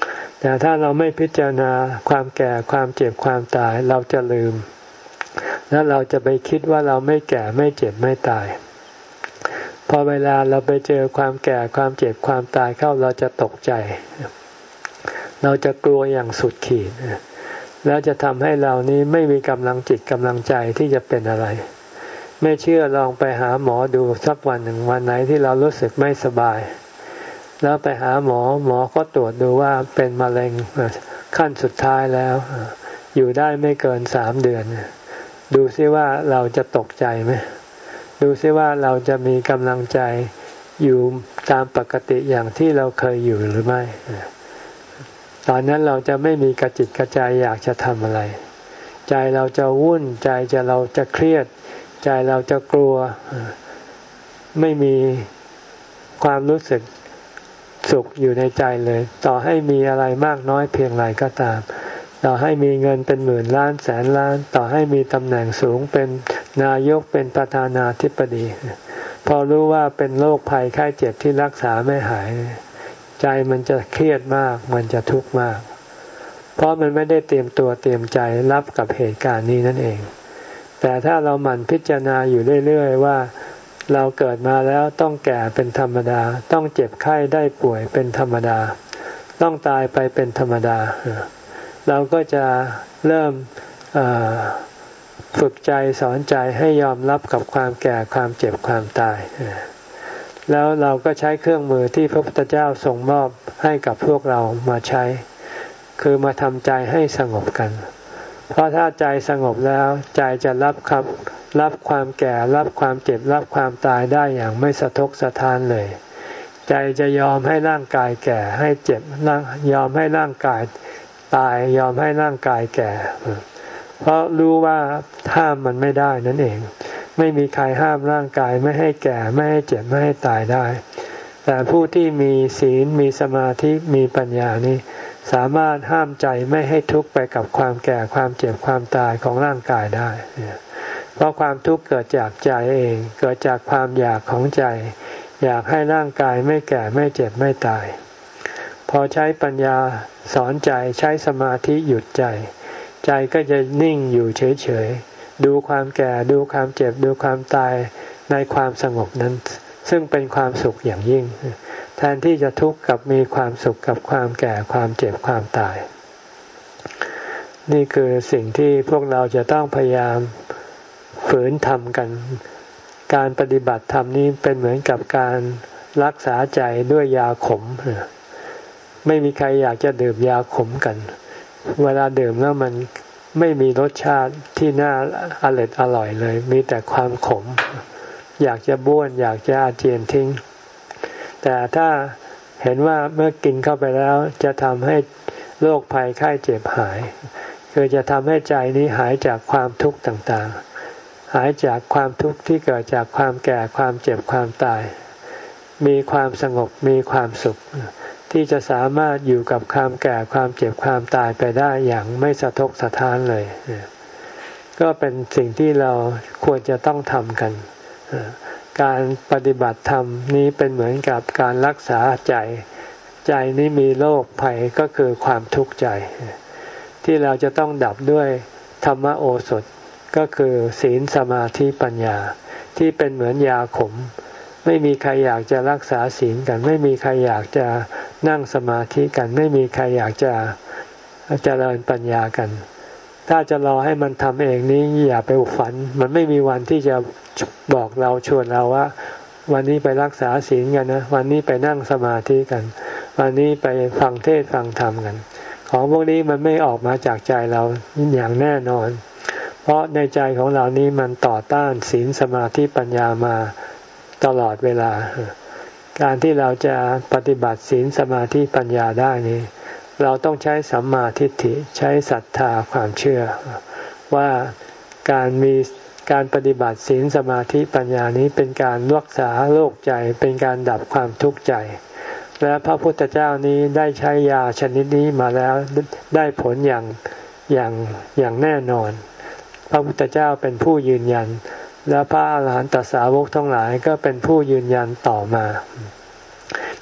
แต่ถ้าเราไม่พิจารณาความแก่ความเจ็บความตายเราจะลืมแล้วเราจะไปคิดว่าเราไม่แก่ไม่เจ็บไม่ตายพอเวลาเราไปเจอความแก่ความเจ็บความตายเข้าเราจะตกใจเราจะกลัวอย่างสุดขีดแล้วจะทำให้เรานี้ไม่มีกำลังจิตกำลังใจที่จะเป็นอะไรไม่เชื่อลองไปหาหมอดูสักวันหนึ่งวันไหนที่เรารู้สึกไม่สบายแล้วไปหาหมอหมอก็ตรวจดูว่าเป็นมะเร็งขั้นสุดท้ายแล้วอยู่ได้ไม่เกินสามเดือนดูซิว่าเราจะตกใจไหมดูซิว่าเราจะมีกำลังใจอยู่ตามปกติอย่างที่เราเคยอยู่หรือไม่ตอนนั้นเราจะไม่มีกระจิตกระใจอยากจะทำอะไรใจเราจะวุ่นใจจะเราจะเครียดใจเราจะกลัวไม่มีความรู้สึกสุขอยู่ในใจเลยต่อให้มีอะไรมากน้อยเพียงไรก็ตามต่อให้มีเงินเป็นหมื่นล้านแสนล้านต่อให้มีตำแหน่งสูงเป็นนายกเป็นประธานาธิบดีพอรู้ว่าเป็นโรคภัยไข้เจ็บที่รักษาไม่หายใจมันจะเครียดมากมันจะทุกข์มากเพราะมันไม่ได้เตรียมตัวเตรียมใจรับกับเหตุการณ์นี้นั่นเองแต่ถ้าเราหมั่นพิจารณาอยู่เรื่อยๆว่าเราเกิดมาแล้วต้องแก่เป็นธรรมดาต้องเจ็บไข้ได้ป่วยเป็นธรรมดาต้องตายไปเป็นธรรมดาเราก็จะเริ่มฝึกใจสอนใจให้ยอมรับกับความแก่ความเจ็บความตายแล้วเราก็ใช้เครื่องมือที่พระพุทธเจ้าทรงมอบให้กับพวกเรามาใช้คือมาทำใจให้สงบกันเพราะถ้าใจสงบแล้วใจจะรับครับรับความแก่รับความเจ็บรับความตายได้อย่างไม่สะทกสะท้านเลยใจจะยอมให้ร่างกายแก่ให้เจ็บยอมให้ร่างกายตายยอมให้ร่างกายแก่เพราะรู้ว่าห้ามมันไม่ได้นั่นเองไม่มีใครห้ามร่างกายไม่ให้แก่ไม่ให้เจ็บไม่ให้ตายได้แต่ผู้ที่มีศีลมีสมาธิมีปัญญานี้สามารถห้ามใจไม่ให้ทุกข์ไปกับความแก่ความเจ็บความตายของร่างกายได้เพราะความทุกข์เกิดจากใจเองเกิดจากความอยากของใจอยากให้ร่างกายไม่แก่ไม่เจ็บไม่ตายพอใช้ปัญญาสอนใจใช้สมาธิหยุดใจใจก็จะนิ่งอยู่เฉยๆดูความแก่ดูความเจ็บดูความตายในความสงบนั้นซึ่งเป็นความสุขอย่างยิ่งแทนที่จะทุกข์กับมีความสุขกับความแก่ความเจ็บความตายนี่คือสิ่งที่พวกเราจะต้องพยายามฝืนทำกันการปฏิบัติธรรมนี้เป็นเหมือนกับการรักษาใจด้วยยาขมไม่มีใครอยากจะดื่มยาขมกันเวลาดื่มแล้วมันไม่มีรสชาติที่น่าอร่อยอร่อยเลยมีแต่ความขมอยากจะบ้วนอยากจะอาเจียนทิ้งแต่ถ้าเห็นว่าเมื่อกินเข้าไปแล้วจะทำให้โรคภัยไข้เจ็บหายคือจะทำให้ใจนี้หายจากความทุกข์ต่างๆหายจากความทุกข์ที่เกิดจากความแก่ความเจ็บความตายมีความสงบมีความสุขที่จะสามารถอยู่กับความแก่ความเจ็บความตายไปได้อย่างไม่สะทกสะท้านเลยก็เป็นสิ่งที่เราควรจะต้องทำกันการปฏิบัติธรรมนี้เป็นเหมือนกับการรักษาใจใจนี้มีโรคภัยก็คือความทุกข์ใจที่เราจะต้องดับด้วยธรรมโอสถก็คือศีลสมาธิปัญญาที่เป็นเหมือนยาขมไม่มีใครอยากจะรักษาศีลกันไม่มีใครอยากจะนั่งสมาธิกันไม่มีใครอยากจะเจริญปัญญากันถ้าจะรอให้มันทำเองนี้อย่าไปฝันมันไม่มีวันที่จะบอกเราชวนเราว่าวันนี้ไปรักษาศีลกันนะวันนี้ไปนั่งสมาธิกันวันนี้ไปฟังเทศน์ฟังธรรมกันของพวกนี้มันไม่ออกมาจากใจเราอย่างแน่นอนเพราะในใจของเรานี้มันต่อต้านศีลสมาธิปัญญามาตลอดเวลาการที่เราจะปฏิบัติศีลสมาธิปัญญาได้นี้เราต้องใช้สัมมาทิฏฐิใช้ศรัทธาความเชื่อว่าการมีการปฏิบัติศีลสมาธิปัญญานี้เป็นการรักษาโรคใจเป็นการดับความทุกข์ใจและพระพุทธเจ้านี้ได้ใช้ยาชนิดนี้มาแล้วได้ผลอย่างอย่างอย่างแน่นอนพระพุทธเจ้าเป็นผู้ยืนยันและพระอรหันตสาวกทั้งหลายก็เป็นผู้ยืนยันต่อมา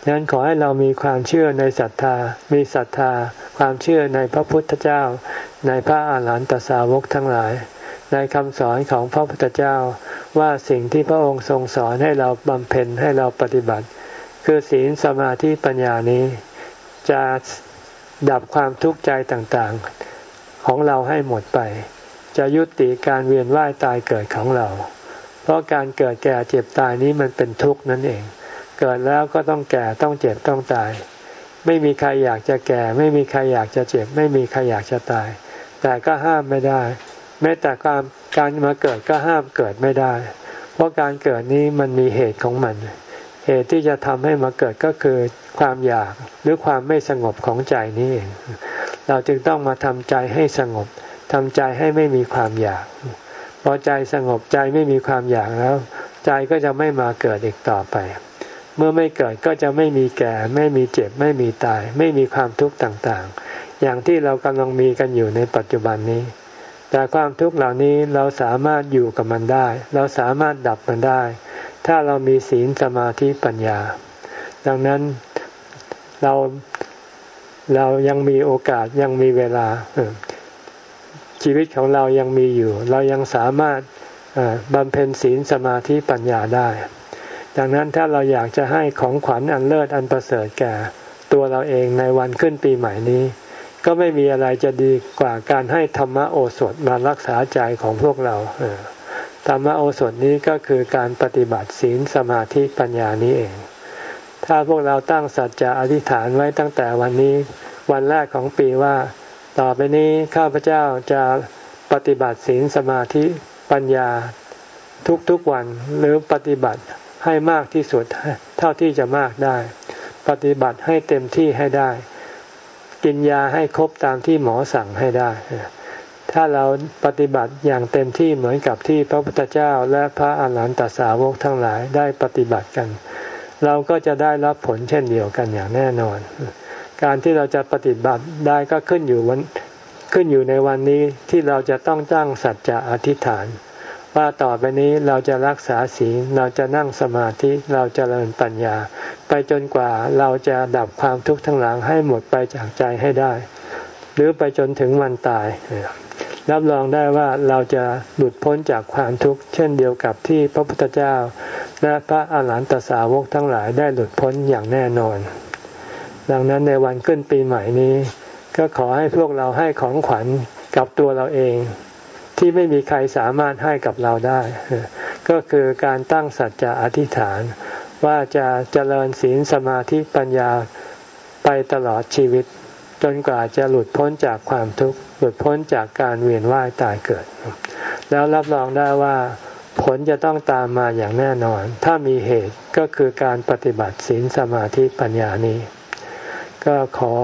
ดังนั้นขอให้เรามีความเชื่อในศรัทธามีศรัทธาความเชื่อในพระพุทธเจ้าในพระอรหันตสาวกทั้งหลายในคำสอนของพระพุทธเจ้าว่าสิ่งที่พระองค์ทรงสอนให้เราบำเพ็ญให้เราปฏิบัติคือศีลสมาธิปัญญานี้จะดับความทุกข์ใจต่างๆของเราให้หมดไปจะยุติการเวียนว่ายตายเกิดของเราเพราะการเกิดแก่เจ็บตายนี้มันเป็นทุกข์นั่นเองเกิดแล้วก็ต้องแก่ต้องเจ็บต้องตายไม่มีใครอยากจะแก่ไม่มีใครอยากจะเจ็บไม่มีใครอยากจะตายแต่ก็ห้ามไม่ได้แม้แต่การการมาเกิดก็ห้ามเกิดไม่ได้เพราะการเกิดนี้มันมีเหตุของมันเหตุที่จะทำให้มาเกิดก็คือความอยากหรือความไม่สงบของใจนี้เองเราจึงต้องมาทำใจให้สงบทำใจให้ไม่มีความอยากพอใจสงบใจไม่มีความอยากแล้วใจก็จะไม่มาเกิดอีกต่อไปเมื่อไม่เกิดก็จะไม่มีแก่ไม่มีเจ็บไม่มีตายไม่มีความทุกข์ต่างๆอย่างที่เรากำลังมีกันอยู่ในปัจจุบันนี้แต่ความทุกข์เหล่านี้เราสามารถอยู่กับมันได้เราสามารถดับมันได้ถ้าเรามีศีลสมาธิปัญญาดังนั้นเราเรายังมีโอกาสยังมีเวลาชีวิตของเรายังมีอยู่เรายังสามารถบำเพ็ญศีลสมาธิปัญญาได้ดังนั้นถ้าเราอยากจะให้ของขวัญอันเลิศอันประเสริฐแก่ตัวเราเองในวันขึ้นปีใหม่นี้ก็ไม่มีอะไรจะดีกว่าการให้ธรรมโอสถมารักษาใจของพวกเราธรรมโอสถนี้ก็คือการปฏิบัติศีลสมาธิปัญญานี้เองถ้าพวกเราตั้งสัจจะอธิษฐานไว้ตั้งแต่วันนี้วันแรกของปีว่าต่อไปนี้ข้าพเจ้าจะปฏิบัติศีลสมาธิปัญญาทุกๆวันหรือปฏิบัติให้มากที่สุดเท่าที่จะมากได้ปฏิบัติให้เต็มที่ให้ได้กินยาให้ครบตามที่หมอสั่งให้ได้ถ้าเราปฏิบัติอย่างเต็มที่เหมือนกับที่พระพุทธเจ้าและพระอรหันตสาวกทั้งหลายได้ปฏิบัติกันเราก็จะได้รับผลเช่นเดียวกันอย่างแน่นอนการที่เราจะปฏิบัติได้ก็ขึ้นอยู่วันขึ้นอยู่ในวันนี้ที่เราจะต้องตั้งสัจจะอธิษฐานว่าต่อไปนี้เราจะรักษาศีลเราจะนั่งสมาธิเราจะเจริญปัญญาไปจนกว่าเราจะดับความทุกข์ทั้งหลายให้หมดไปจากใจให้ได้หรือไปจนถึงวันตายรับรองได้ว่าเราจะหลุดพ้นจากความทุกข์เช่นเดียวกับที่พระพุทธเจ้าและพระอรหันตสาวกทั้งหลายได้หลุดพ้นอย่างแน่นอนดังนั้นในวันขึ้นปีใหม่นี้ก็ขอให้พวกเราให้ของขวัญกับตัวเราเองที่ไม่มีใครสามารถให้กับเราได้ก็คือการตั้งสัจจะอธิษฐานว่าจะเจริญศีลสมาธิปัญญาไปตลอดชีวิตจนกว่าจะหลุดพ้นจากความทุกข์หลุดพ้นจากการเวียนว่ายตายเกิดแล้วรับรองได้ว่าผลจะต้องตามมาอย่างแน่นอนถ้ามีเหตุก็คือการปฏิบัติศีลสมาธิปัญญานี้ก็ขอ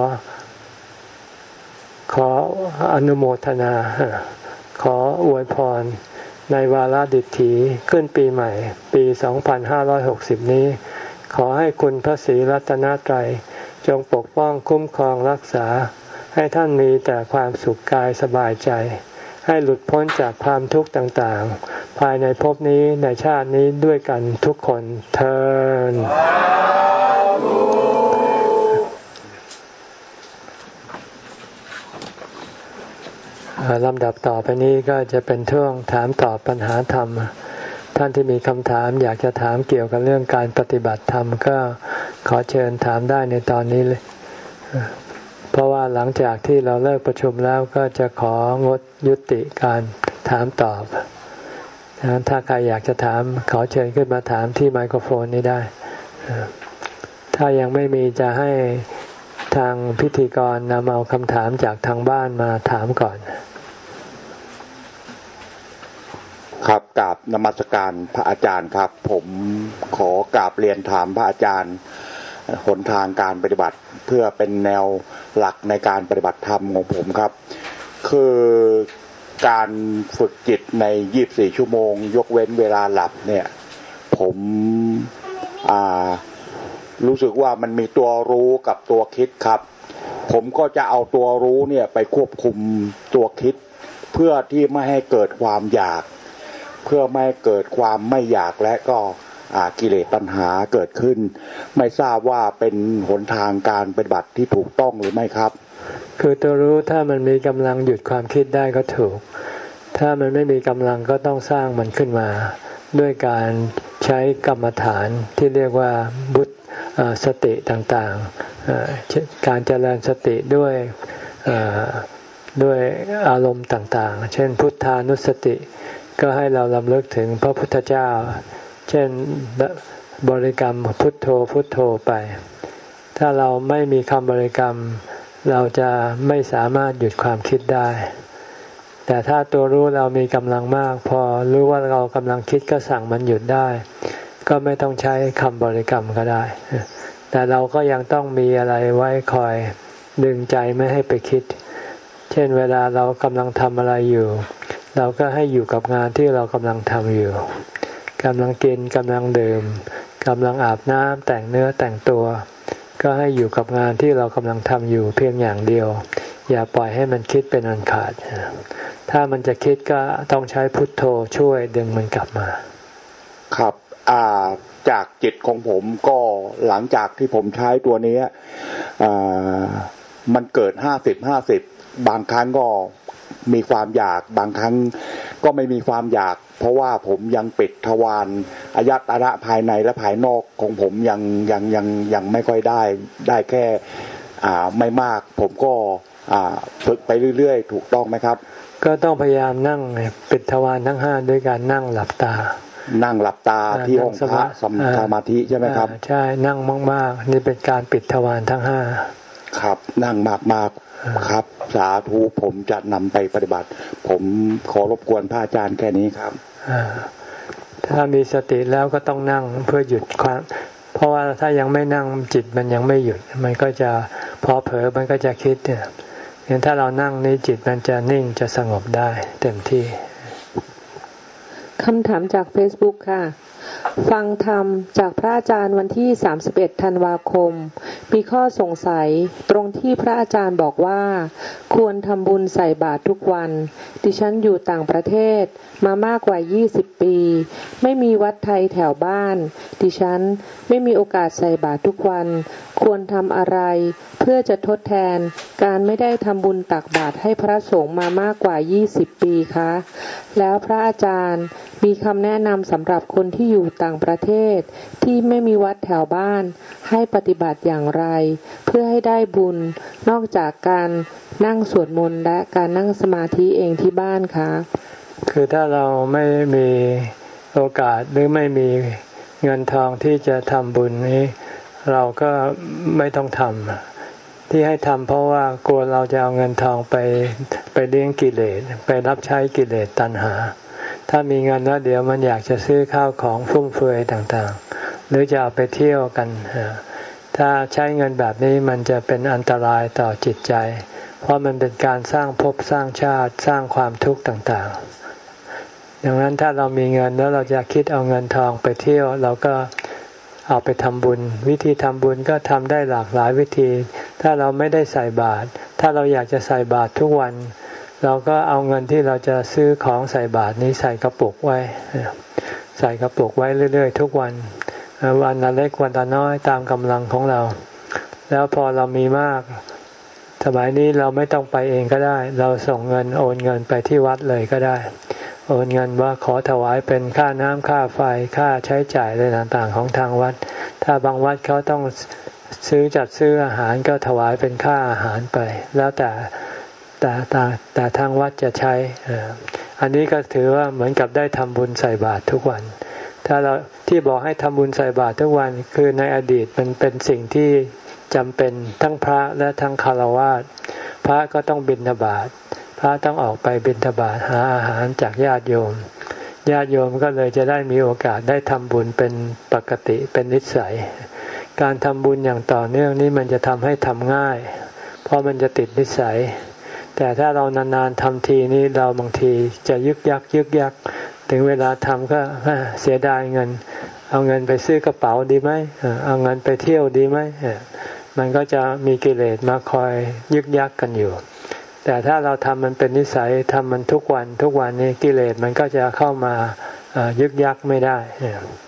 ขออนุโมทนาขออวยพรในวาระดิถีขึ้นปีใหม่ปีสองพันห้าร้อยหกสิบนี้ขอให้คุณพระศรีรัตนตรัยจงปกป้องคุ้มครองรักษาให้ท่านมีแต่ความสุขกายสบายใจให้หลุดพ้นจากความทุกข์ต่างๆภายในภพนี้ในชาตินี้ด้วยกันทุกคนเทอญลำดับต่อไปนี้ก็จะเป็นช่วงถามตอบปัญหาธรรมท่านที่มีคำถามอยากจะถามเกี่ยวกับเรื่องการปฏิบัติธรรมก็ขอเชิญถามได้ในตอนนี้เลยเพราะว่าหลังจากที่เราเลิกประชุมแล้วก็จะของดยุติการถามตอบถ้าใครอยากจะถามขอเชิญขึ้นมาถามที่ไมโครโฟนนี้ได้ถ้ายังไม่มีจะให้ทางพิธีกรนำเอาคำถามจากทางบ้านมาถามก่อนครับกราบนมัสการพระอาจารย์ครับผมขอกราบเรียนถามพระอาจารย์หนทางการปฏิบัติเพื่อเป็นแนวหลักในการปฏิบัติธรรมของผมครับคือการฝึกจิตในยี่สิบสี่ชั่วโมงยกเว้นเวลาหลับเนี่ยผมอ่ารู้สึกว่ามันมีตัวรู้กับตัวคิดครับผมก็จะเอาตัวรู้เนี่ยไปควบคุมตัวคิดเพื่อที่ไม่ให้เกิดความอยากเพื่อไม่ให้เกิดความไม่อยากและก็กิเลสตัณหาเกิดขึ้นไม่ทราบว่าเป็นหนทางการปฏิบัติที่ถูกต้องหรือไม่ครับคือตัวรู้ถ้ามันมีกำลังหยุดความคิดได้ก็ถูกถ้ามันไม่มีกำลังก็ต้องสร้างมันขึ้นมาด้วยการใช้กรรมฐานที่เรียกว่าบุตสติต่างๆการเจริญสติด้วยด้วยอารมณ์ต่างๆเช่นพุทธานุสติก็ให้เรารำลึกถึงพระพุทธเจ้าเช่นบริกรรมพุทโธพุทโธไปถ้าเราไม่มีคำบริกรรมเราจะไม่สามารถหยุดความคิดได้แต่ถ้าตัวรู้เรามีกำลังมากพอรู้ว่าเรากำลังคิดก็สั่งมันหยุดได้ก็ไม่ต้องใช้คำบริกรรมก็ได้แต่เราก็ยังต้องมีอะไรไว้คอยดึงใจไม่ให้ไปคิดเช่นเวลาเรากำลังทำอะไรอยู่เราก็ให้อยู่กับงานที่เรากำลังทำอยู่กำลังกินกำลังดื่มกำลังอาบน้ำแต่งเนื้อแต่งตัวก็ให้อยู่กับงานที่เรากำลังทำอยู่เพียงอย่างเดียวอย่าปล่อยให้มันคิดเป็นอันขาดถ้ามันจะคิดก็ต้องใช้พุทโธช่วยดึงมันกลับมาครับอ่าจากจิตของผมก็หลังจากที่ผมใช้ตัวนี้อ่ามันเกิดห้าสิบห้าสิบบางครั้งก็มีความอยากบางครั้งก็ไม่มีความอยากเพราะว่าผมยังปิดทวารอายตนะภายในและภายนอกของผมยังยังยังยังไม่ค่อยได้ได้แค่อ่าไม่มากผมก็อ่าฝึกไปเรื่อยๆถูกต้องไหมครับก็ต้องพยายามนั่งปิดทวารทั้งห้าด้วยการนั่งหลับตานั่งหลับตาที่องค์พระสมาธิใช่ไหมครับใช่นั่งมากๆนี่เป็นการปิดทวารทั้งห้าครับนั่งมากๆครับสาธุผมจะนำไปปฏิบัติผมขอรบกวนพระอาจารย์แค่นี้ครับถ้ามีสติแล้วก็ต้องนั่งเพื่อหยุดความเพราะว่าถ้ายังไม่นั่งจิตมันยังไม่หยุดมันก็จะพอเผลอมันก็จะคิดเนี่ยงั้นถ้าเรานั่งนี่จิตมันจะนิ่งจะสงบได้เต็มที่คำถามจาก Facebook ค่ะฟังธรรมจากพระอาจารย์วันที่สามสิบเอ็ดธันวาคมมีข้อสงสัยตรงที่พระอาจารย์บอกว่าควรทำบุญใส่บาตรทุกวันดิฉันอยู่ต่างประเทศมามากกว่ายี่สิบปีไม่มีวัดไทยแถวบ้านดิฉันไม่มีโอกาสใส่บาตรทุกวันควรทำอะไรเพื่อจะทดแทนการไม่ได้ทำบุญตักบาตรให้พระสงฆ์มามากกว่ายี่สิบปีคะแล้วพระอาจารย์มีคำแนะนำสำหรับคนที่อยู่ต่างประเทศที่ไม่มีวัดแถวบ้านให้ปฏิบัติอย่างไรเพื่อให้ได้บุญนอกจากการนั่งสวดมนต์และการนั่งสมาธิเองที่บ้านคะคือถ้าเราไม่มีโอกาสหรือไม่มีเงินทองที่จะทำบุญนี้เราก็ไม่ต้องทำที่ให้ทำเพราะว่ากลัวเราจะเอาเงินทองไปไปเลี้ยงกิเลสไปรับใช้กิเลสตัณหาถ้ามีเงินแล้วเดี๋ยวมันอยากจะซื้อข้าวของฟุ่มเฟือยต่างๆหรือจะเอาไปเที่ยวกันถ้าใช้เงินแบบนี้มันจะเป็นอันตรายต่อจิตใจเพราะมันเป็นการสร้างภพสร้างชาติสร้างความทุกข์ต่างๆดังนั้นถ้าเรามีเงินแล้วเราจะคิดเอาเงินทองไปเที่ยวเราก็เอาไปทำบุญวิธีทำบุญก็ทำได้หลากหลายวิธีถ้าเราไม่ได้ใส่บาตรถ้าเราอยากจะใส่บาตรทุกวันเราก็เอาเงินที่เราจะซื้อของใส่บาตรนี้ใส่กระปุกไว้ใส่กระปุกไว้เรื่อยๆทุกวันวันละเล็กวันละน้อยตามกำลังของเราแล้วพอเรามีมากสมัยนี้เราไม่ต้องไปเองก็ได้เราส่งเงินโอนเงินไปที่วัดเลยก็ได้โอนเงินว่าขอถวายเป็นค่าน้ำค่าไฟค่าใช้จ่ายอะไรต่างๆของทางวัดถ้าบางวัดเขาต้องซื้อจัดซื้ออาหารก็ถวายเป็นค่าอาหารไปแล้วแต่แต่แต่แต่ทางวัดจะใช้อันนี้ก็ถือว่าเหมือนกับได้ทำบุญใส่บาตรทุกวันถ้าเราที่บอกให้ทำบุญใส่บาตรทุกวันคือในอดีตมันเป็นสิ่งที่จำเป็นทั้งพระและทั้งฆราวาสพระก็ต้องบิณฑบาตพระต้องออกไปบิณฑบาตหาอาหารจากญาติโยมญาติโยมก็เลยจะได้มีโอกาสได้ทำบุญเป็นปกติเป็นนิสัยการทำบุญอย่างต่อเนื่องนี้มันจะทำให้ทำง่ายเพราะมันจะติดนิสัยแต่ถ้าเรานานๆทำทีนี้เราบางทีจะยึกยักยึกยักถึงเวลาทำก็เสียดายเงินเอาเงินไปซื้อกระเป๋าดีไหมเอาเงินไปเที่ยวดีไหมมันก็จะมีกิเลสมาคอยยึกยักกันอยู่แต่ถ้าเราทำมันเป็นนิสัยทำมันทุกวันทุกวันนี้กิเลสมันก็จะเข้ามายึกยักไม่ได้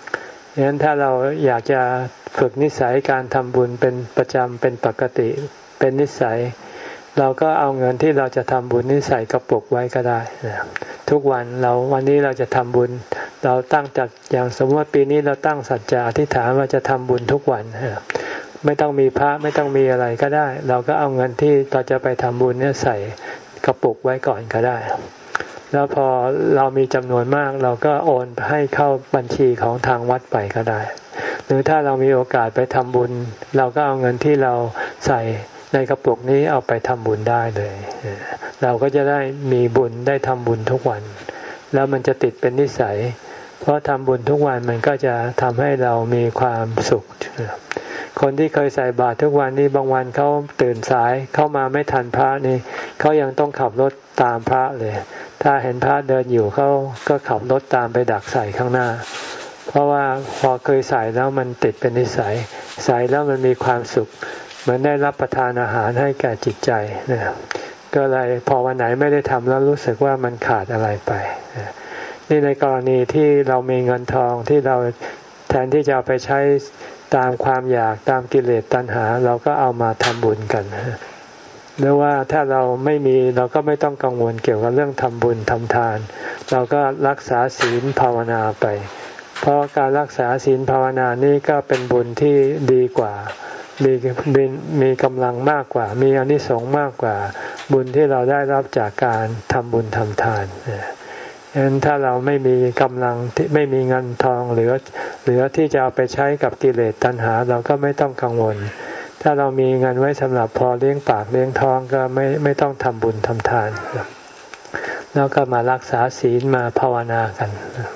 ดังนั้นถ้าเราอยากจะฝึกนิสัยการทำบุญเป็นประจำเป็นปกติเป็นนิสัยเราก็เอาเงินที่เราจะทำบุญนิสัยกระปุกไว้ก็ได้ทุกวันเราวันนี้เราจะทำบุญเราตั้งจัดอย่างสมมติว่าปีนี้เราตั้งสัจจะอธิษฐานว่าจะทำบุญทุกวันไม่ต้องมีพระไม่ต้องมีอะไรก็ได้เราก็เอาเงินที่เราจะไปทำบุญเนี่ยใส่กระปุกไว้ก่อนก็ได้แล้วพอเรามีจำนวนมากเราก็โอนให้เข้าบัญชีของทางวัดไปก็ได้หรือถ้าเรามีโอกาสไปทำบุญเราก็เอาเงินที่เราใส่ในกระปุกนี้เอาไปทำบุญได้เลยเราก็จะได้มีบุญได้ทำบุญทุกวันแล้วมันจะติดเป็นนิสัยเพราะทำบุญทุกวันมันก็จะทำให้เรามีความสุขคนที่เคยใส่บาตรทุกวันนี้บางวันเขาตื่นสายเข้ามาไม่ทันพระนี่เขายังต้องขับรถตามพระเลยถ้าเห็นพระเดินอยู่เขาก็ขับรถตามไปดักใส่ข้างหน้าเพราะว่าพอเคยใส่แล้วมันติดเป็นนิสัยใส่แล้วมันมีความสุขเหมือนได้รับประทานอาหารให้แก่จิตใจนะก็เลยพอวันไหนไม่ได้ทำแล้วรู้สึกว่ามันขาดอะไรไปนี่ในกรณีที่เรามีเงินทองที่เราแทนที่จะเอาไปใช้ตามความอยากตามกิเลสตัณหาเราก็เอามาทำบุญกันหรือว่าถ้าเราไม่มีเราก็ไม่ต้องกังวลเกี่ยวกับเรื่องทำบุญทำทานเราก็รักษาศีลภาวนาไปเพราะการรักษาศีลภาวนานี่ก็เป็นบุญที่ดีกว่ามีมีมีกำลังมากกว่ามีอานิสงส์มากกว่าบุญที่เราได้รับจากการทำบุญทำทานฉะนั้นถ้าเราไม่มีกำลังไม่มีเงินทองเหลือเหลือที่จะเอาไปใช้กับกิเลสตัณหาเราก็ไม่ต้องกังวลถ้าเรามีเงินไว้สำหรับพอเลี้ยงปากเลี้ยงท้องก็ไม่ไม่ต้องทำบุญทำทานแล้วก็มารักษาศีลมาภาวนากัน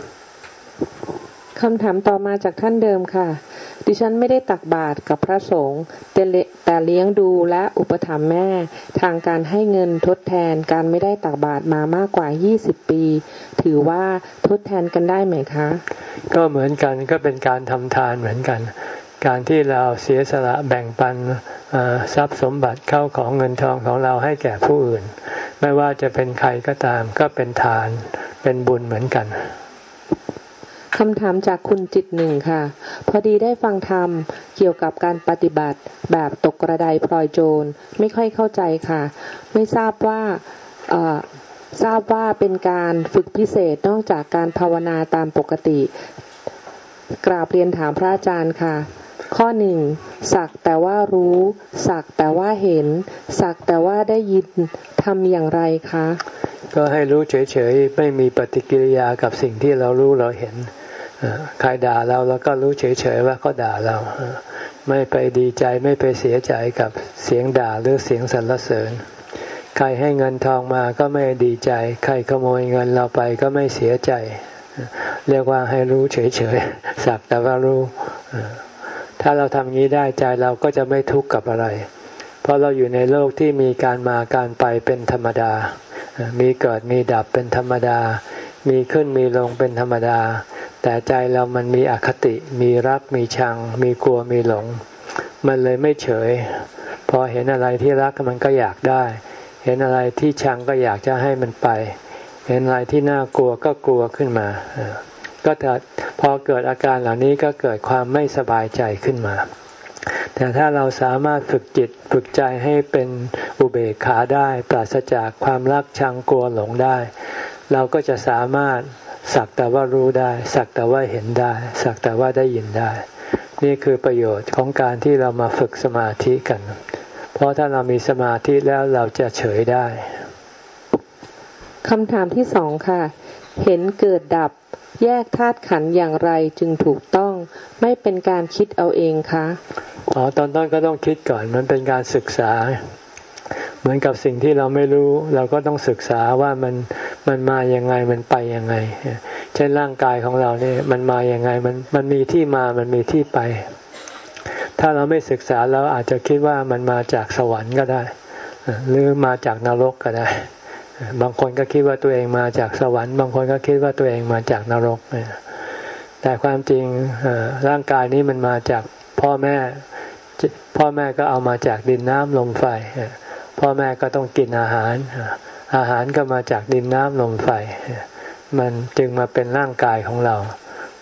คำถามต่อมาจากท่านเดิมค่ะดิฉันไม่ได้ตักบาตรกับพระสงฆ์แต่แต่เลี้ยงดูและอุปถัมภ์แม่ทางการให้เงินทดแทนการไม่ได้ตักบาตรมามากกว่ายี่สิบปีถือว่าทดแทนกันได้ไหมคะก็เหมือนกันก็เป็นการทำทานเหมือนกันการที่เราเสียสละแบ่งปันทรัพย์สมบัติเข้าของเงินทองของเราให้แก่ผู้อื่นไม่ว่าจะเป็นใครก็ตามก็เป็นทานเป็นบุญเหมือนกันคำถามจากคุณจิตหนึ่งค่ะพอดีได้ฟังธรรมเกี่ยวกับการปฏิบัติแบบตกกระไดพลอยโจรไม่ค่อยเข้าใจค่ะไม่ทราบว่าทราบว่าเป็นการฝึกพิเศษนอกจากการภาวนาตามปกติกราบเรียนถามพระอาจารย์ค่ะข้อหนึ่งสักแต่ว่ารู้สักแต่ว่าเห็นสักแต่ว่าได้ยินทำอย่างไรคะก็ให้รู้เฉยๆไม่มีปฏิกิริยากับสิ่งที่เรารู้เราเห็นใครด่าเราเราก็รู้เฉยๆว่าเขาด่าเราไม่ไปดีใจไม่ไปเสียใจกับเสียงด่าหรือเสียงสรรเสริญใครให้เงินทองมาก็ไม่ดีใจใครขโมยเงินเราไปก็ไม่เสียใจเรียกว่าให้รู้เฉยๆสักแต่ว่ารู้ถ้าเราทำงี้ได้ใจเราก็จะไม่ทุกข์กับอะไรเพราะเราอยู่ในโลกที่มีการมาการไปเป็นธรรมดามีเกิดมีดับเป็นธรรมดามีขึ้นมีลงเป็นธรรมดาแต่ใจเรามันมีอคติมีรักมีชังมีกลัวมีหลงมันเลยไม่เฉยพอเห็นอะไรที่รักมันก็อยากได้เห็นอะไรที่ชังก็อยากจะให้มันไปเห็นอะไรที่น่ากลัวก็กลัวขึ้นมาก็พอเกิดอาการเหล่านี้ก็เกิดความไม่สบายใจขึ้นมาแต่ถ้าเราสามารถฝึกจิตฝึกใจให้เป็นอุเบกขาได้ปราศจากความรักชังกลัวหลงได้เราก็จะสามารถสักแต่ว่ารู้ได้สักแต่ว่าเห็นได้สักแต่ว่าได้ยินได้นี่คือประโยชน์ของการที่เรามาฝึกสมาธิกันเพราะถ้าเรามีสมาธิแล้วเราจะเฉยได้คำถามที่สองค่ะเห็นเกิดดับแยกธาตุขันธ์อย่างไรจึงถูกต้องไม่เป็นการคิดเอาเองคะอ๋อตอนต้นก็ต้องคิดก่อนมันเป็นการศึกษาเหมือนกับสิ่งที่เราไม่รู้เราก็ต้องศึกษาว่ามันมันมายังไงมันไปยังไงเช่นร่างกายของเราเนี่ยมันมายังไงมันมันมีที่มามันมีที่ไปถ้าเราไม่ศึกษาเราอาจจะคิดว่ามันมาจากสวรรค์ก็ได้หรือมาจากนรกก็ได้บางคนก็คิดว่าตัวเองมาจากสวรรค์บางคนก็คิดว่าตัวเองมาจากนรกแต่ความจริงร่างกายนี้มันมาจากพ่อแม่พ่อแม่ก็เอามาจากดินน้ำลมไฟพ่อแม่ก็ต้องกินอาหารอาหารก็มาจากดินน้ำลมไฟมันจึงมาเป็นร่างกายของเรา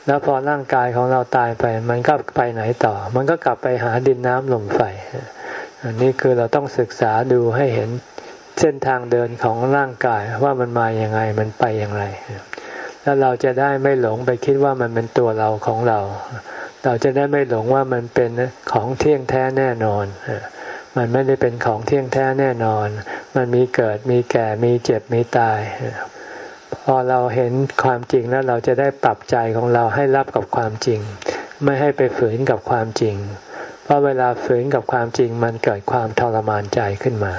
แล้วพอร่างกายของเราตายไปมันก็ไปไหนต่อมันก็กลับไปหาดินน้ำลมไฟอันนี้คือเราต้องศึกษาดูให้เห็นเส้นทางเดินของร่างกายว่ามันมาอย่างไงมันไปอย่างไรแล้วเราจะได้ไม่หลงไปคิดว่ามันเป็นตัวเราของเราเราจะได้ไม่หลงว่ามันเป็นของเที่ยงแท้แน่นอนมันไม่ได้เป็นของเที่ยงแท้แน่นอนมันมีเกิดมีแก่มีเจ็บมีตายพอเราเห็นความจริงแล้วเราจะได้ปรับใจของเราให้รับกับความจริงไม่ให้ไปฝืนกับความจริงเพราะเวลาฝืนกับความจริงมันเกิดความทรมานใจขึ้นมา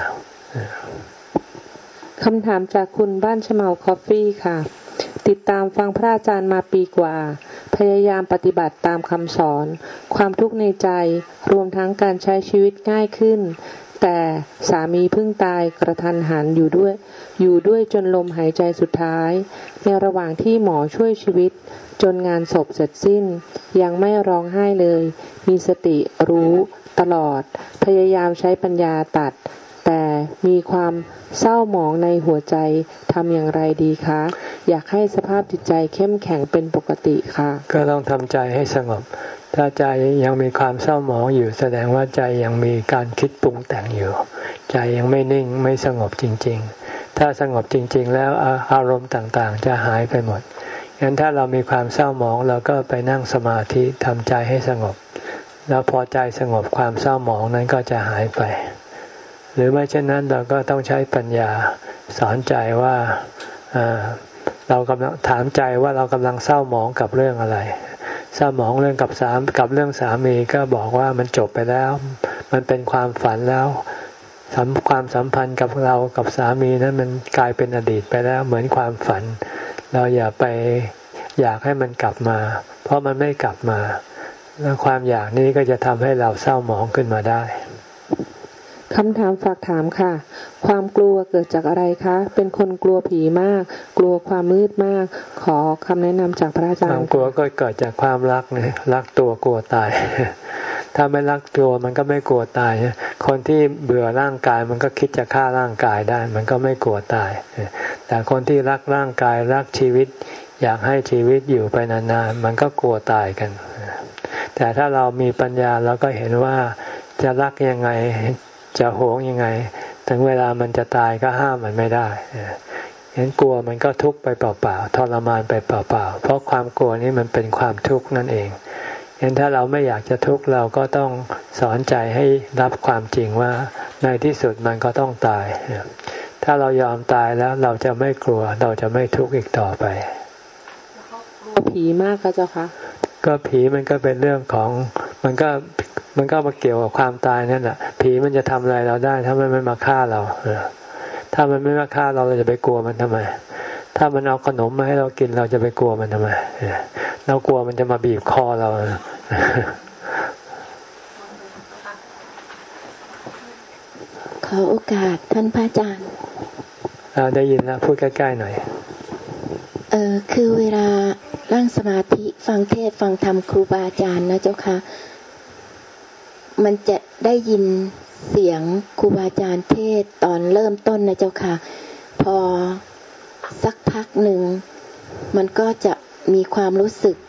คำถามจากคุณบ้านชะเมาคอฟฟี่ค่ะติดตามฟังพระอาจารย์มาปีกว่าพยายามปฏิบัติตามคำสอนความทุกข์ในใจรวมทั้งการใช้ชีวิตง่ายขึ้นแต่สามีเพิ่งตายกระทันหันอยู่ด้วยอยู่ด้วยจนลมหายใจสุดท้ายในระหว่างที่หมอช่วยชีวิตจนงานศพเสร็จสิ้นยังไม่ร้องไห้เลยมีสติรู้ตลอดพยายามใช้ปัญญาตัดแต่มีความเศร้าหมองในหัวใจทำอย่างไรดีคะอยากให้สภาพจิตใจเข้มแข็งเป็นปกติค่ะก็ต้องทำใจให้สงบถ้าใจยังมีความเศร้าหมองอยู่แสดงว่าใจยังมีการคิดปรุงแต่งอยู่ใจยังไม่นิ่งไม่สงบจริงๆถ้าสงบจริงๆแล้วอารมณ์ต่างๆจะหายไปหมดงั้นถ้าเรามีความเศร้าหมองเราก็ไปนั่งสมาธิทำใจให้สงบแล้วพอใจสงบความเศร้าหมองนั้นก็จะหายไปหรือไม่เช่นนั้นเราก็ต้องใช้ปัญญาสอนใจว่าเรากำลังถามใจว่าเรากำลังเศร้าหมองกับเรื่องอะไรเศร้าหมองเรื่องกับสามกับเรื่องสามีก็บอกว่ามันจบไปแล้วมันเป็นความฝันแล้วความสัมพันธ์กับเรากับสามีนั้นมันกลายเป็นอดีตไปแล้วเหมือนความฝันเราอย่าไปอยากให้มันกลับมาเพราะมันไม่กลับมาแล้วความอยากนี้ก็จะทำให้เราเศร้าหมองขึ้นมาได้คำถามฝากถามค่ะความกลัวเกิดจากอะไรคะเป็นคนกลัวผีมากกลัวความมืดมากขอคำแนะนำจากพระอาจารย์ความกลัวก็เกิดจากความรักเนี่ยรักตัวกลัวตายถ้าไม่รักตัวมันก็ไม่กลัวตายคนที่เบื่อร่างกายมันก็คิดจะฆ่าร่างกายได้มันก็ไม่กลัวตายแต่คนที่รักร่างกายรักชีวิตอยากให้ชีวิตอยู่ไปนานๆมันก็กลัวตายกันแต่ถ้าเรามีปัญญาเราก็เห็นว่าจะรักยังไงจะโหงยังไงถึงเวลามันจะตายก็ห้ามมันไม่ได้เห็นกลัวมันก็ทุกข์ไปเปล่าๆทรมานไปเปล่าๆเพราะความกลัวนี้มันเป็นความทุกข์นั่นเองเห็นถ้าเราไม่อยากจะทุกข์เราก็ต้องสอนใจให้รับความจริงว่าในที่สุดมันก็ต้องตายถ้าเรายอมตายแล้วเราจะไม่กลัวเราจะไม่ทุกข์อีกต่อไปกลัวผีมากค่ะเจ้าคะก็ผีมันก็เป็นเรื่องของมันก็มันก็มาเกี่ยวกับความตายนั่นแหละผีมันจะทำอะไรเราได้ถ้ามันไม่มาฆ่าเราถ้ามันไม่มาฆ่าเราเราจะไปกลัวมันทำไมถ้ามันเอาขนมมาให้เรากินเราจะไปกลัวมันทำไมเรากลัวมันจะมาบีบคอเราขอโอกาสท่านพระอาจารย์ได้ยินแล้วพูดใกล้ๆหน่อยเออคือเวลานั่งสมาธิฟังเทศฟังธรรมครูบาอาจารย์นะเจ้าค่ะมันจะได้ยินเสียงครูบาอาจารย์เทศตอนเริ่มต้นนะเจ้าค่ะพอสักพักหนึ่งมันก็จะมีความรู้สึก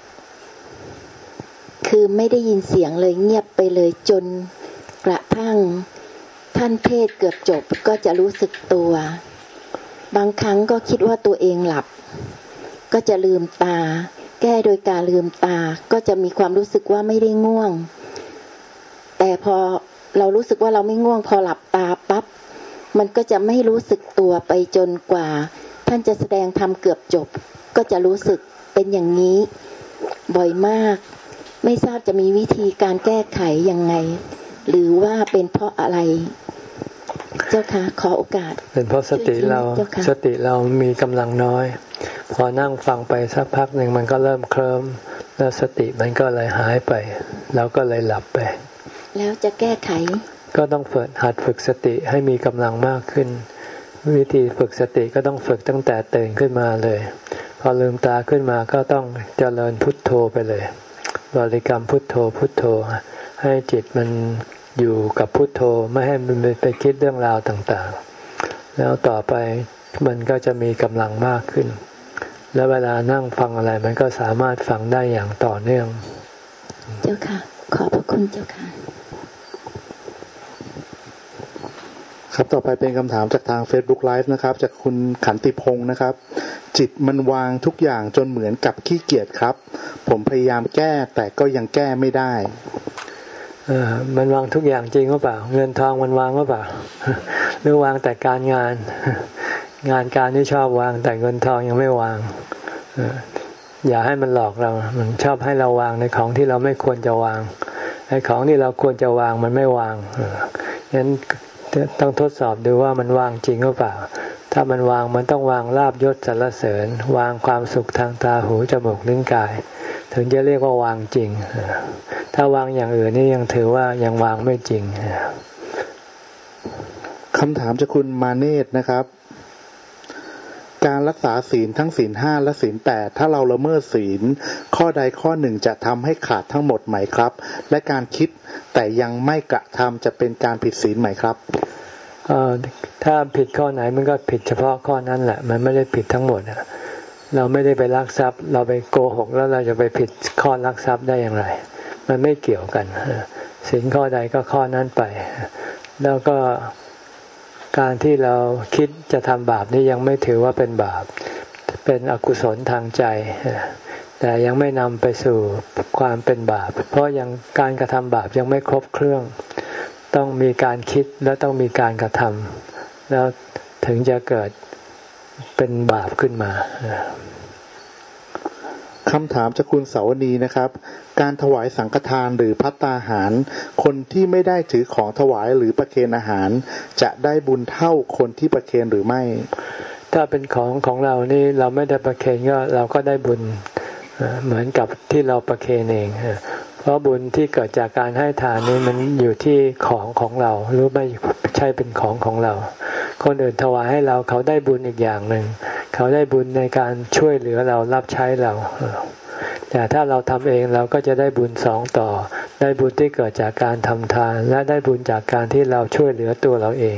คือไม่ได้ยินเสียงเลยเงียบไปเลยจนกระทั่งท่านเทศเกือบจบก็จะรู้สึกตัวบางครั้งก็คิดว่าตัวเองหลับก็จะลืมตาแก้โดยการลืมตาก็จะมีความรู้สึกว่าไม่ได้ง่วงแต่พอเรารู้สึกว่าเราไม่ง่วงพอหลับตาปั๊บมันก็จะไม่รู้สึกตัวไปจนกว่าท่านจะแสดงธรรมเกือบจบก็จะรู้สึกเป็นอย่างนี้บ่อยมากไม่ทราบจะมีวิธีการแก้ไขยังไงหรือว่าเป็นเพราะอะไรเจ้าค่ะขอโอกาสเป็นเพราะสติเราสติเรามีกำลังน้อยพอนั่งฟังไปสักพักหนึ่งมันก็เริ่มเคลิ้มแล้วสติมันก็เลยหายไปเราก็เลยหลับไปแล้วจะแก้ไขก็ต้องฝึกหัดฝึกสติให้มีกำลังมากขึ้นวิธีฝึกสติก็ต้องฝึกตั้งแต่ตื่นขึ้นมาเลยพอลืมตาขึ้นมาก็ต้องเจริญพุทโธไปเลยบริกรรมพุทโธพุทโธให้จิตมันอยู่กับพุทโธไม่ให้มันไปคิดเรื่องราวต่างๆแล้วต่อไปมันก็จะมีกำลังมากขึ้นแล้วเวลานั่งฟังอะไรมันก็สามารถฟังได้อย่างต่อเนื่องเจ้าค่ะขอบพระคุณเจ้าค่ะครับต่อไปเป็นคำถามจากทาง Facebook Live นะครับจากคุณขันติพงศ์นะครับจิตมันวางทุกอย่างจนเหมือนกับขี้เกียจครับผมพยายามแก้แต่ก็ยังแก้ไม่ได้เออมันวางทุกอย่างจริงหรือเปล่าเงินทองมันวางหรือเปล่าหรือวางแต่การงานงานการที่ชอบวางแต่เงินทองยังไม่วางอย่าให้มันหลอกเรามันชอบให้เราวางในของที่เราไม่ควรจะวางไอ้ของที่เราควรจะวางมันไม่วางฉะนั้นต้องทดสอบดูว่ามันวางจริงหรือเปล่าถ้ามันวางมันต้องวางลาภยศสรรเสริญวางความสุขทางตาหูจมูกลิ้นกายถึงจะเรียกว่าวางจริงถ้าวางอย่างอื่นนี่ยังถือว่ายังวางไม่จริงคำถามจากคุณมาเนตนะครับการรักษาศีลทั้งศีลห้าและศีลแปดถ้าเราละเมิดศีลข้อใดข้อหนึ่งจะทำให้ขาดทั้งหมดไหมครับและการคิดแต่ยังไม่กระทำจะเป็นการผิดศีลไหมครับเอ่อถ้าผิดข้อไหนมันก็ผิดเฉพาะข้อนั้นแหละมันไม่ได้ผิดทั้งหมดอ่ะเราไม่ได้ไปลักทรัพย์เราไปโกหกแล้วเราจะไปผิดข้อลักทรัพย์ได้อย่างไรมันไม่เกี่ยวกันศีลข้อใดก็ข้อนั้นไปแล้วก็การที่เราคิดจะทำบาปนี่ยังไม่ถือว่าเป็นบาปเป็นอกุศลทางใจแต่ยังไม่นำไปสู่ความเป็นบาปเพราะยังการกระทำบาปยังไม่ครบเครื่องต้องมีการคิดและต้องมีการกระทำแล้วถึงจะเกิดเป็นบาปขึ้นมาคำถามจากคุณเสาวนีนะครับการถวายสังฆทานหรือภัตตาหารคนที่ไม่ได้ถือของถวายหรือประเคนอาหารจะได้บุญเท่าคนที่ประเคนหรือไม่ถ้าเป็นของของเรานี่เราไม่ได้ประเคนก็เราก็ได้บุญเหมือนกับที่เราประเคนเองเพราะบุญที่เกิดจากการให้ทานนี้มันอยู่ที่ของของเราหรือไม่ใช่เป็นของของเราคนอื่นถวายให้เราเขาได้บุญอีกอย่างหนึ่งเขาได้บุญในการช่วยเหลือเรารับใช้เราแต่ถ้าเราทำเองเราก็จะได้บุญสองต่อได้บุญที่เกิดจากการทำทานและได้บุญจากการที่เราช่วยเหลือตัวเราเอง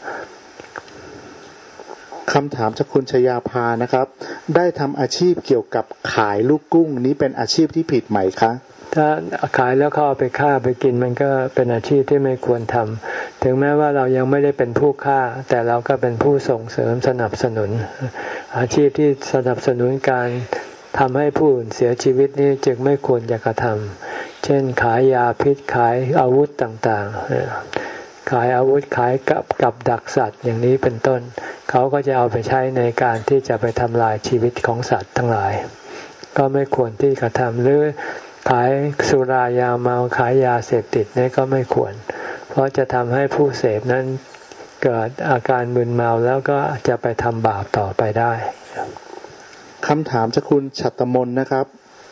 คำถามจากคุณชยาภานะครับได้ทำอาชีพเกี่ยวกับขายลูกกุ้งนี้เป็นอาชีพที่ผิดไหมคะถ้าขายแล้วเขาเอาไปฆ่าไปกินมันก็เป็นอาชีพที่ไม่ควรทำถึงแม้ว่าเรายังไม่ได้เป็นผู้ฆ่าแต่เราก็เป็นผู้ส่งเสริมสนับสนุนอาชีพที่สนับสนุนการทำให้ผู้อื่นเสียชีวิตนี้จึงไม่ควรจะกระทำเช่นขายยาพิษขายอาวุธต่างๆขายอาวุธขายกับกับดักสัตว์อย่างนี้เป็นต้นเขาก็จะเอาไปใช้ในการที่จะไปทำลายชีวิตของสัตว์ทั้งหลายก็ไม่ควรที่กระทำหรือขายสุรายาเมาขายยาเสพติดนี่ก็ไม่ควรเพราะจะทำให้ผู้เสพนั้นเกิดอาการมึนเมาแล้วก็จะไปทำบาปต่อไปได้คำถามจากคุณฉัตรมนนะครับ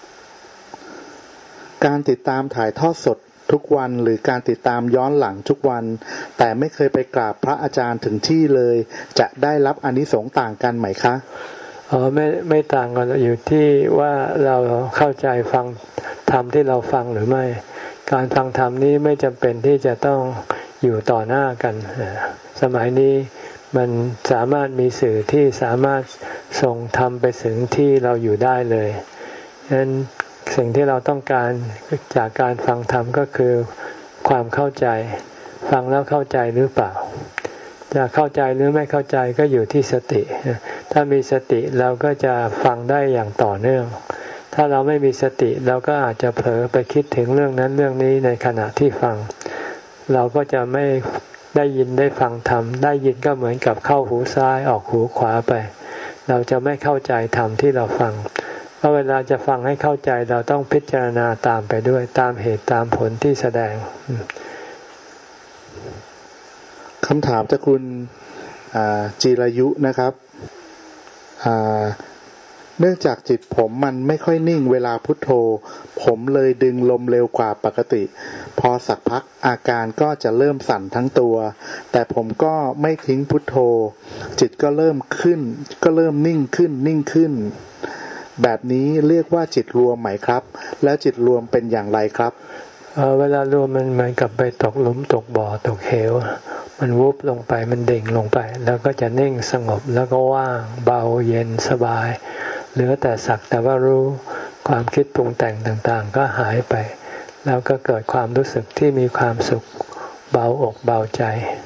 การติดตามถ่ายทอดสดทุกวันหรือการติดตามย้อนหลังทุกวันแต่ไม่เคยไปกราบพระอาจารย์ถึงที่เลยจะได้รับอานิสงส์ต่างกันไหมคะอ๋อไม่ไม่ต่างกันอยู่ที่ว่าเราเข้าใจฟังธรรมที่เราฟังหรือไม่การฟังธรรมนี้ไม่จำเป็นที่จะต้องอยู่ต่อหน้ากันสมัยนี้มันสามารถมีสื่อที่สามารถส่งธรรมไปถึงที่เราอยู่ได้เลยฉะนั้นสิ่งที่เราต้องการจากการฟังธรรมก็คือความเข้าใจฟังแล้วเข้าใจหรือเปล่าจะเข้าใจหรือไม่เข้าใจก็อยู่ที่สติถ้ามีสติเราก็จะฟังได้อย่างต่อเนื่องถ้าเราไม่มีสติเราก็อาจจะเผลอไปคิดถึงเรื่องนั้นเรื่องนี้ในขณะที่ฟังเราก็จะไม่ได้ยินได้ฟังธรรมได้ยินก็เหมือนกับเข้าหูซ้ายออกหูขวาไปเราจะไม่เข้าใจธรรมที่เราฟังเพราะเวลาจะฟังให้เข้าใจเราต้องพิจารณาตามไปด้วยตามเหตุตามผลที่แสดงคำถามจากคุณจิรายุนะครับเนื่องจากจิตผมมันไม่ค่อยนิ่งเวลาพุทโธผมเลยดึงลมเร็วกว่าปกติพอสักพักอาการก็จะเริ่มสั่นทั้งตัวแต่ผมก็ไม่ทิ้งพุทโธจิตก็เริ่มขึ้นก็เริ่มนิ่งขึ้นนิ่งขึ้นแบบนี้เรียกว่าจิตรวมไหมครับแล้วจิตรวมเป็นอย่างไรครับเอ่อเวลารวมมันเหมือนกับไปตกหลุมตกบ่อตกเหวมันวุบลงไปมันเด่งลงไปแล้วก็จะนิ่งสงบแล้วก็ว่างเบาเย็นสบายเหลือแต่สักแต่ว่ารู้ความคิดปรุงแต่งต่างๆก็หายไปแล้วก็เกิดความรู้สึกที่มีความสุขเบาอกเบาใจ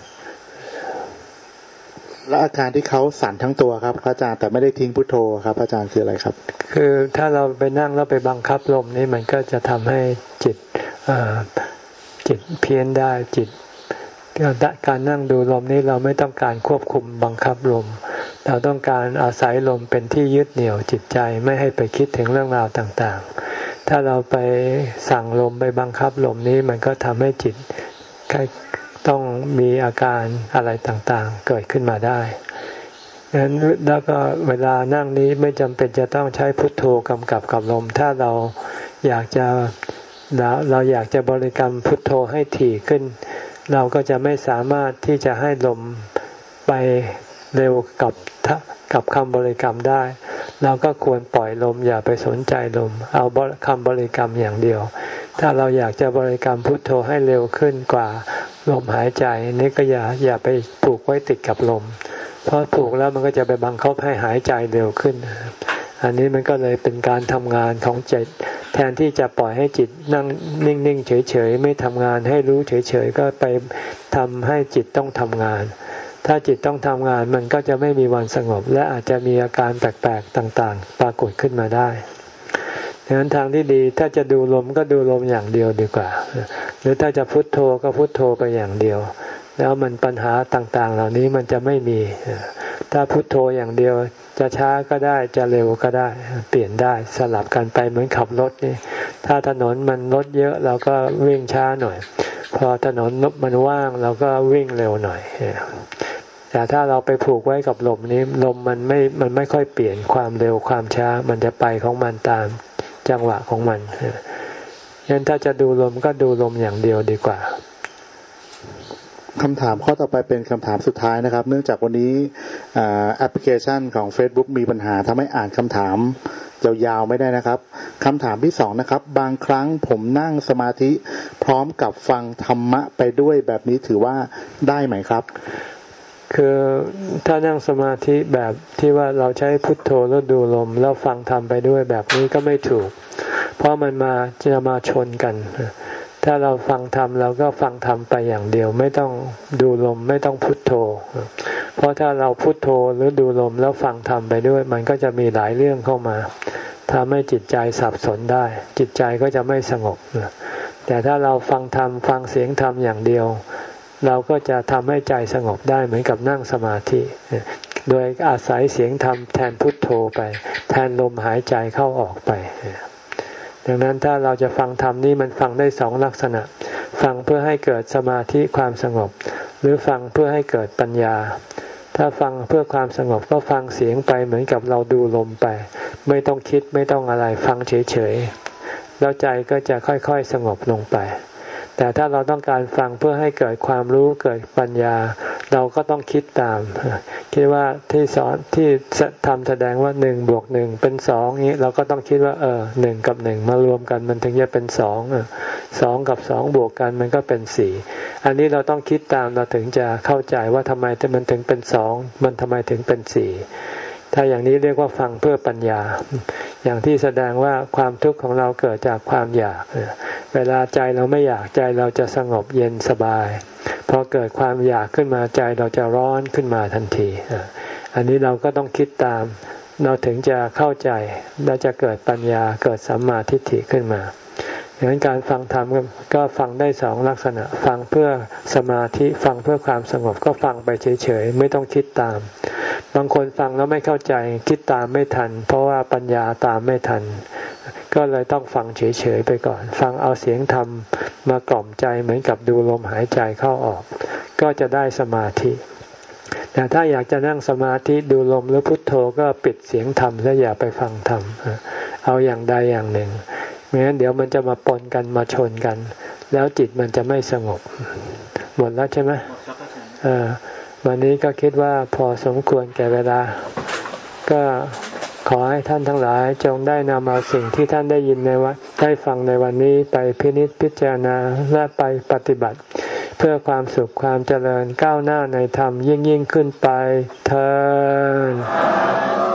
แล้วอาการที่เขาสั่นทั้งตัวครับพระอาจารย์แต่ไม่ได้ทิ้งพุทโธครับพระอาจารย์คืออะไรครับคือถ้าเราไปนั่งแล้วไปบังคับลมนี่มันก็จะทำให้จิตจิตเพี้ยนได้จิตการนั่งดูลมนี้เราไม่ต้องการควบคุมบังคับลมเราต้องการอาศัยลมเป็นที่ยึดเหนี่ยวจิตใจไม่ให้ไปคิดถึงเรื่องราวต่างๆถ้าเราไปสั่งลมไปบังคับลมนี้มันก็ทำให้จิตต้องมีอาการอะไรต่างๆเกิดขึ้นมาได้ดังนั้นแล้วก็เวลานั่งนี้ไม่จำเป็นจะต้องใช้พุทโธกำกับกับลมถ้าเราอยากจะเราอยากจะบริกรรมพุทโธให้ถี่ขึ้นเราก็จะไม่สามารถที่จะให้ลมไปเร็วกับกับคำบริกรรมได้เราก็ควรปล่อยลมอย่าไปสนใจลมเอาคำบริกรรมอย่างเดียวถ้าเราอยากจะบริกรรมพุทโธให้เร็วขึ้นกว่าลมหายใจนี่ก็อย่าอย่าไปผูกไว้ติดกับลมเพราะผูกแล้วมันก็จะไปบังคับให้หายใจเร็วขึ้นอันนี้มันก็เลยเป็นการทำงานของจิตแทนที่จะปล่อยให้จิตนั่งนิ่งๆเฉยๆไม่ทำงานให้รู้เฉยๆก็ไปทำให้จิตต้องทำงานถ้าจิตต้องทำงานมันก็จะไม่มีวันสงบและอาจจะมีอาการแปลกๆต่างๆปรากฏขึ้นมาได้ดังนั้นทางที่ดีถ้าจะดูลมก็ดูลมอย่างเดียวดีกว่าหรือถ้าจะพุทโธก็พุทโธไปอย่างเดียวแล้วมันปัญหาต่างๆเหล่านี้มันจะไม่มีถ้าพุทโธอย่างเดียวจะช้าก็ได้จะเร็วก็ได้เปลี่ยนได้สลับกันไปเหมือนขับรถนี่ถ้าถนนมันรถเยอะเราก็วิ่งช้าหน่อยพอถนนมันว่างเราก็วิ่งเร็วหน่อยแต่ถ้าเราไปผูกไว้กับลมนี้ลมมันไม่มันไม่ค่อยเปลี่ยนความเร็วความช้ามันจะไปของมันตามจังหวะของมันงั้นถ้าจะดูลมก็ดูลมอย่างเดียวดีกว่าคำถามข้อต่อไปเป็นคำถามสุดท้ายนะครับเนื่องจากวันนี้แอปพลิเคชันของ Facebook มีปัญหาทำให้อ่านคำถามยาวๆไม่ได้นะครับคำถามที่สองนะครับบางครั้งผมนั่งสมาธิพร้อมกับฟังธรรมะไปด้วยแบบนี้ถือว่าได้ไหมครับคือถ้านั่งสมาธิแบบที่ว่าเราใช้พุทโธแล้วดูลมแล้วฟังธรรมไปด้วยแบบนี้ก็ไม่ถูกเพราะมันมาจะมาชนกันถ้าเราฟังธรรมเราก็ฟังธรรมไปอย่างเดียวไม่ต้องดูลมไม่ต้องพุทโธเพราะถ้าเราพุทโธหรือดูลมแล้วฟังธรรมไปด้วยมันก็จะมีหลายเรื่องเข้ามาทำให้จิตใจสับสนได้จิตใจก็จะไม่สงบแต่ถ้าเราฟังธรรมฟังเสียงธรรมอย่างเดียวเราก็จะทำให้ใจสงบได้เหมือนกับนั่งสมาธิโดยอาศัยเสียงธรรมแทนพุทโธไปแทนลมหายใจเข้าออกไปดังนั้นถ้าเราจะฟังธรรมนี้มันฟังได้สองลักษณะฟังเพื่อให้เกิดสมาธิความสงบหรือฟังเพื่อให้เกิดปัญญาถ้าฟังเพื่อความสงบก็ฟังเสียงไปเหมือนกับเราดูลมไปไม่ต้องคิดไม่ต้องอะไรฟังเฉยๆแล้วใจก็จะค่อยๆสงบลงไปแต่ถ้าเราต้องการฟังเพื่อให้เกิดความรู้เกิดปัญญาเราก็ต้องคิดตามคิดว่าที่สอนที่ทำแสดงว่าหนึ่งบวกหนึ่งเป็นสองนี้เราก็ต้องคิดว่าเออหนึ่งกับหนึ่งมารวมกันมันถึงจะเป็นสองสองกับสองบวกกันมันก็เป็นสี่อันนี้เราต้องคิดตามเราถึงจะเข้าใจว่าทำไมมันถึงเป็นสองมันทำไมถึงเป็นสี่ถ้าอย่างนี้เรียกว่าฟังเพื่อปัญญาอย่างที่แสดงว่าความทุกข์ของเราเกิดจากความอยากเวลาใจเราไม่อยากใจเราจะสงบเย็นสบายพอเกิดความอยากขึ้นมาใจเราจะร้อนขึ้นมาทันทีอันนี้เราก็ต้องคิดตามเราถึงจะเข้าใจและจะเกิดปัญญาเกิดสัมมาทิฏฐิขึ้นมาดังนั้นการฟังธรรมก็ฟังได้สองลักษณะฟังเพื่อสมาธิฟังเพื่อความสงบก็ฟังไปเฉยๆไม่ต้องคิดตามบางคนฟังแล้วไม่เข้าใจคิดตามไม่ทันเพราะว่าปัญญาตามไม่ทันก็เลยต้องฟังเฉยๆไปก่อนฟังเอาเสียงธรรมมากล่อมใจเหมือนกับดูลมหายใจเข้าออกก็จะได้สมาธิแต่ถ้าอยากจะนั่งสมาธิดูลมหรือพุทโธก็ปิดเสียงธรรมและอย่าไปฟังธรรมเอาอย่างใดอย่างหนึ่งไม่งั้นเดี๋ยวมันจะมาปนกันมาชนกันแล้วจิตมันจะไม่สงบหมดแล้วใช่ไหมเออวันนี้ก็คิดว่าพอสมควรแก่เวลาก็ขอให้ท่านทั้งหลายจงได้นำเอาสิ่งที่ท่านได้ยินในวันได้ฟังในวันนี้ไปพินิจพิจารณาและไปปฏิบัติเพื่อความสุขความเจริญก้าวหน้าในธรรมยิ่งยิ่งขึ้นไปเทอญ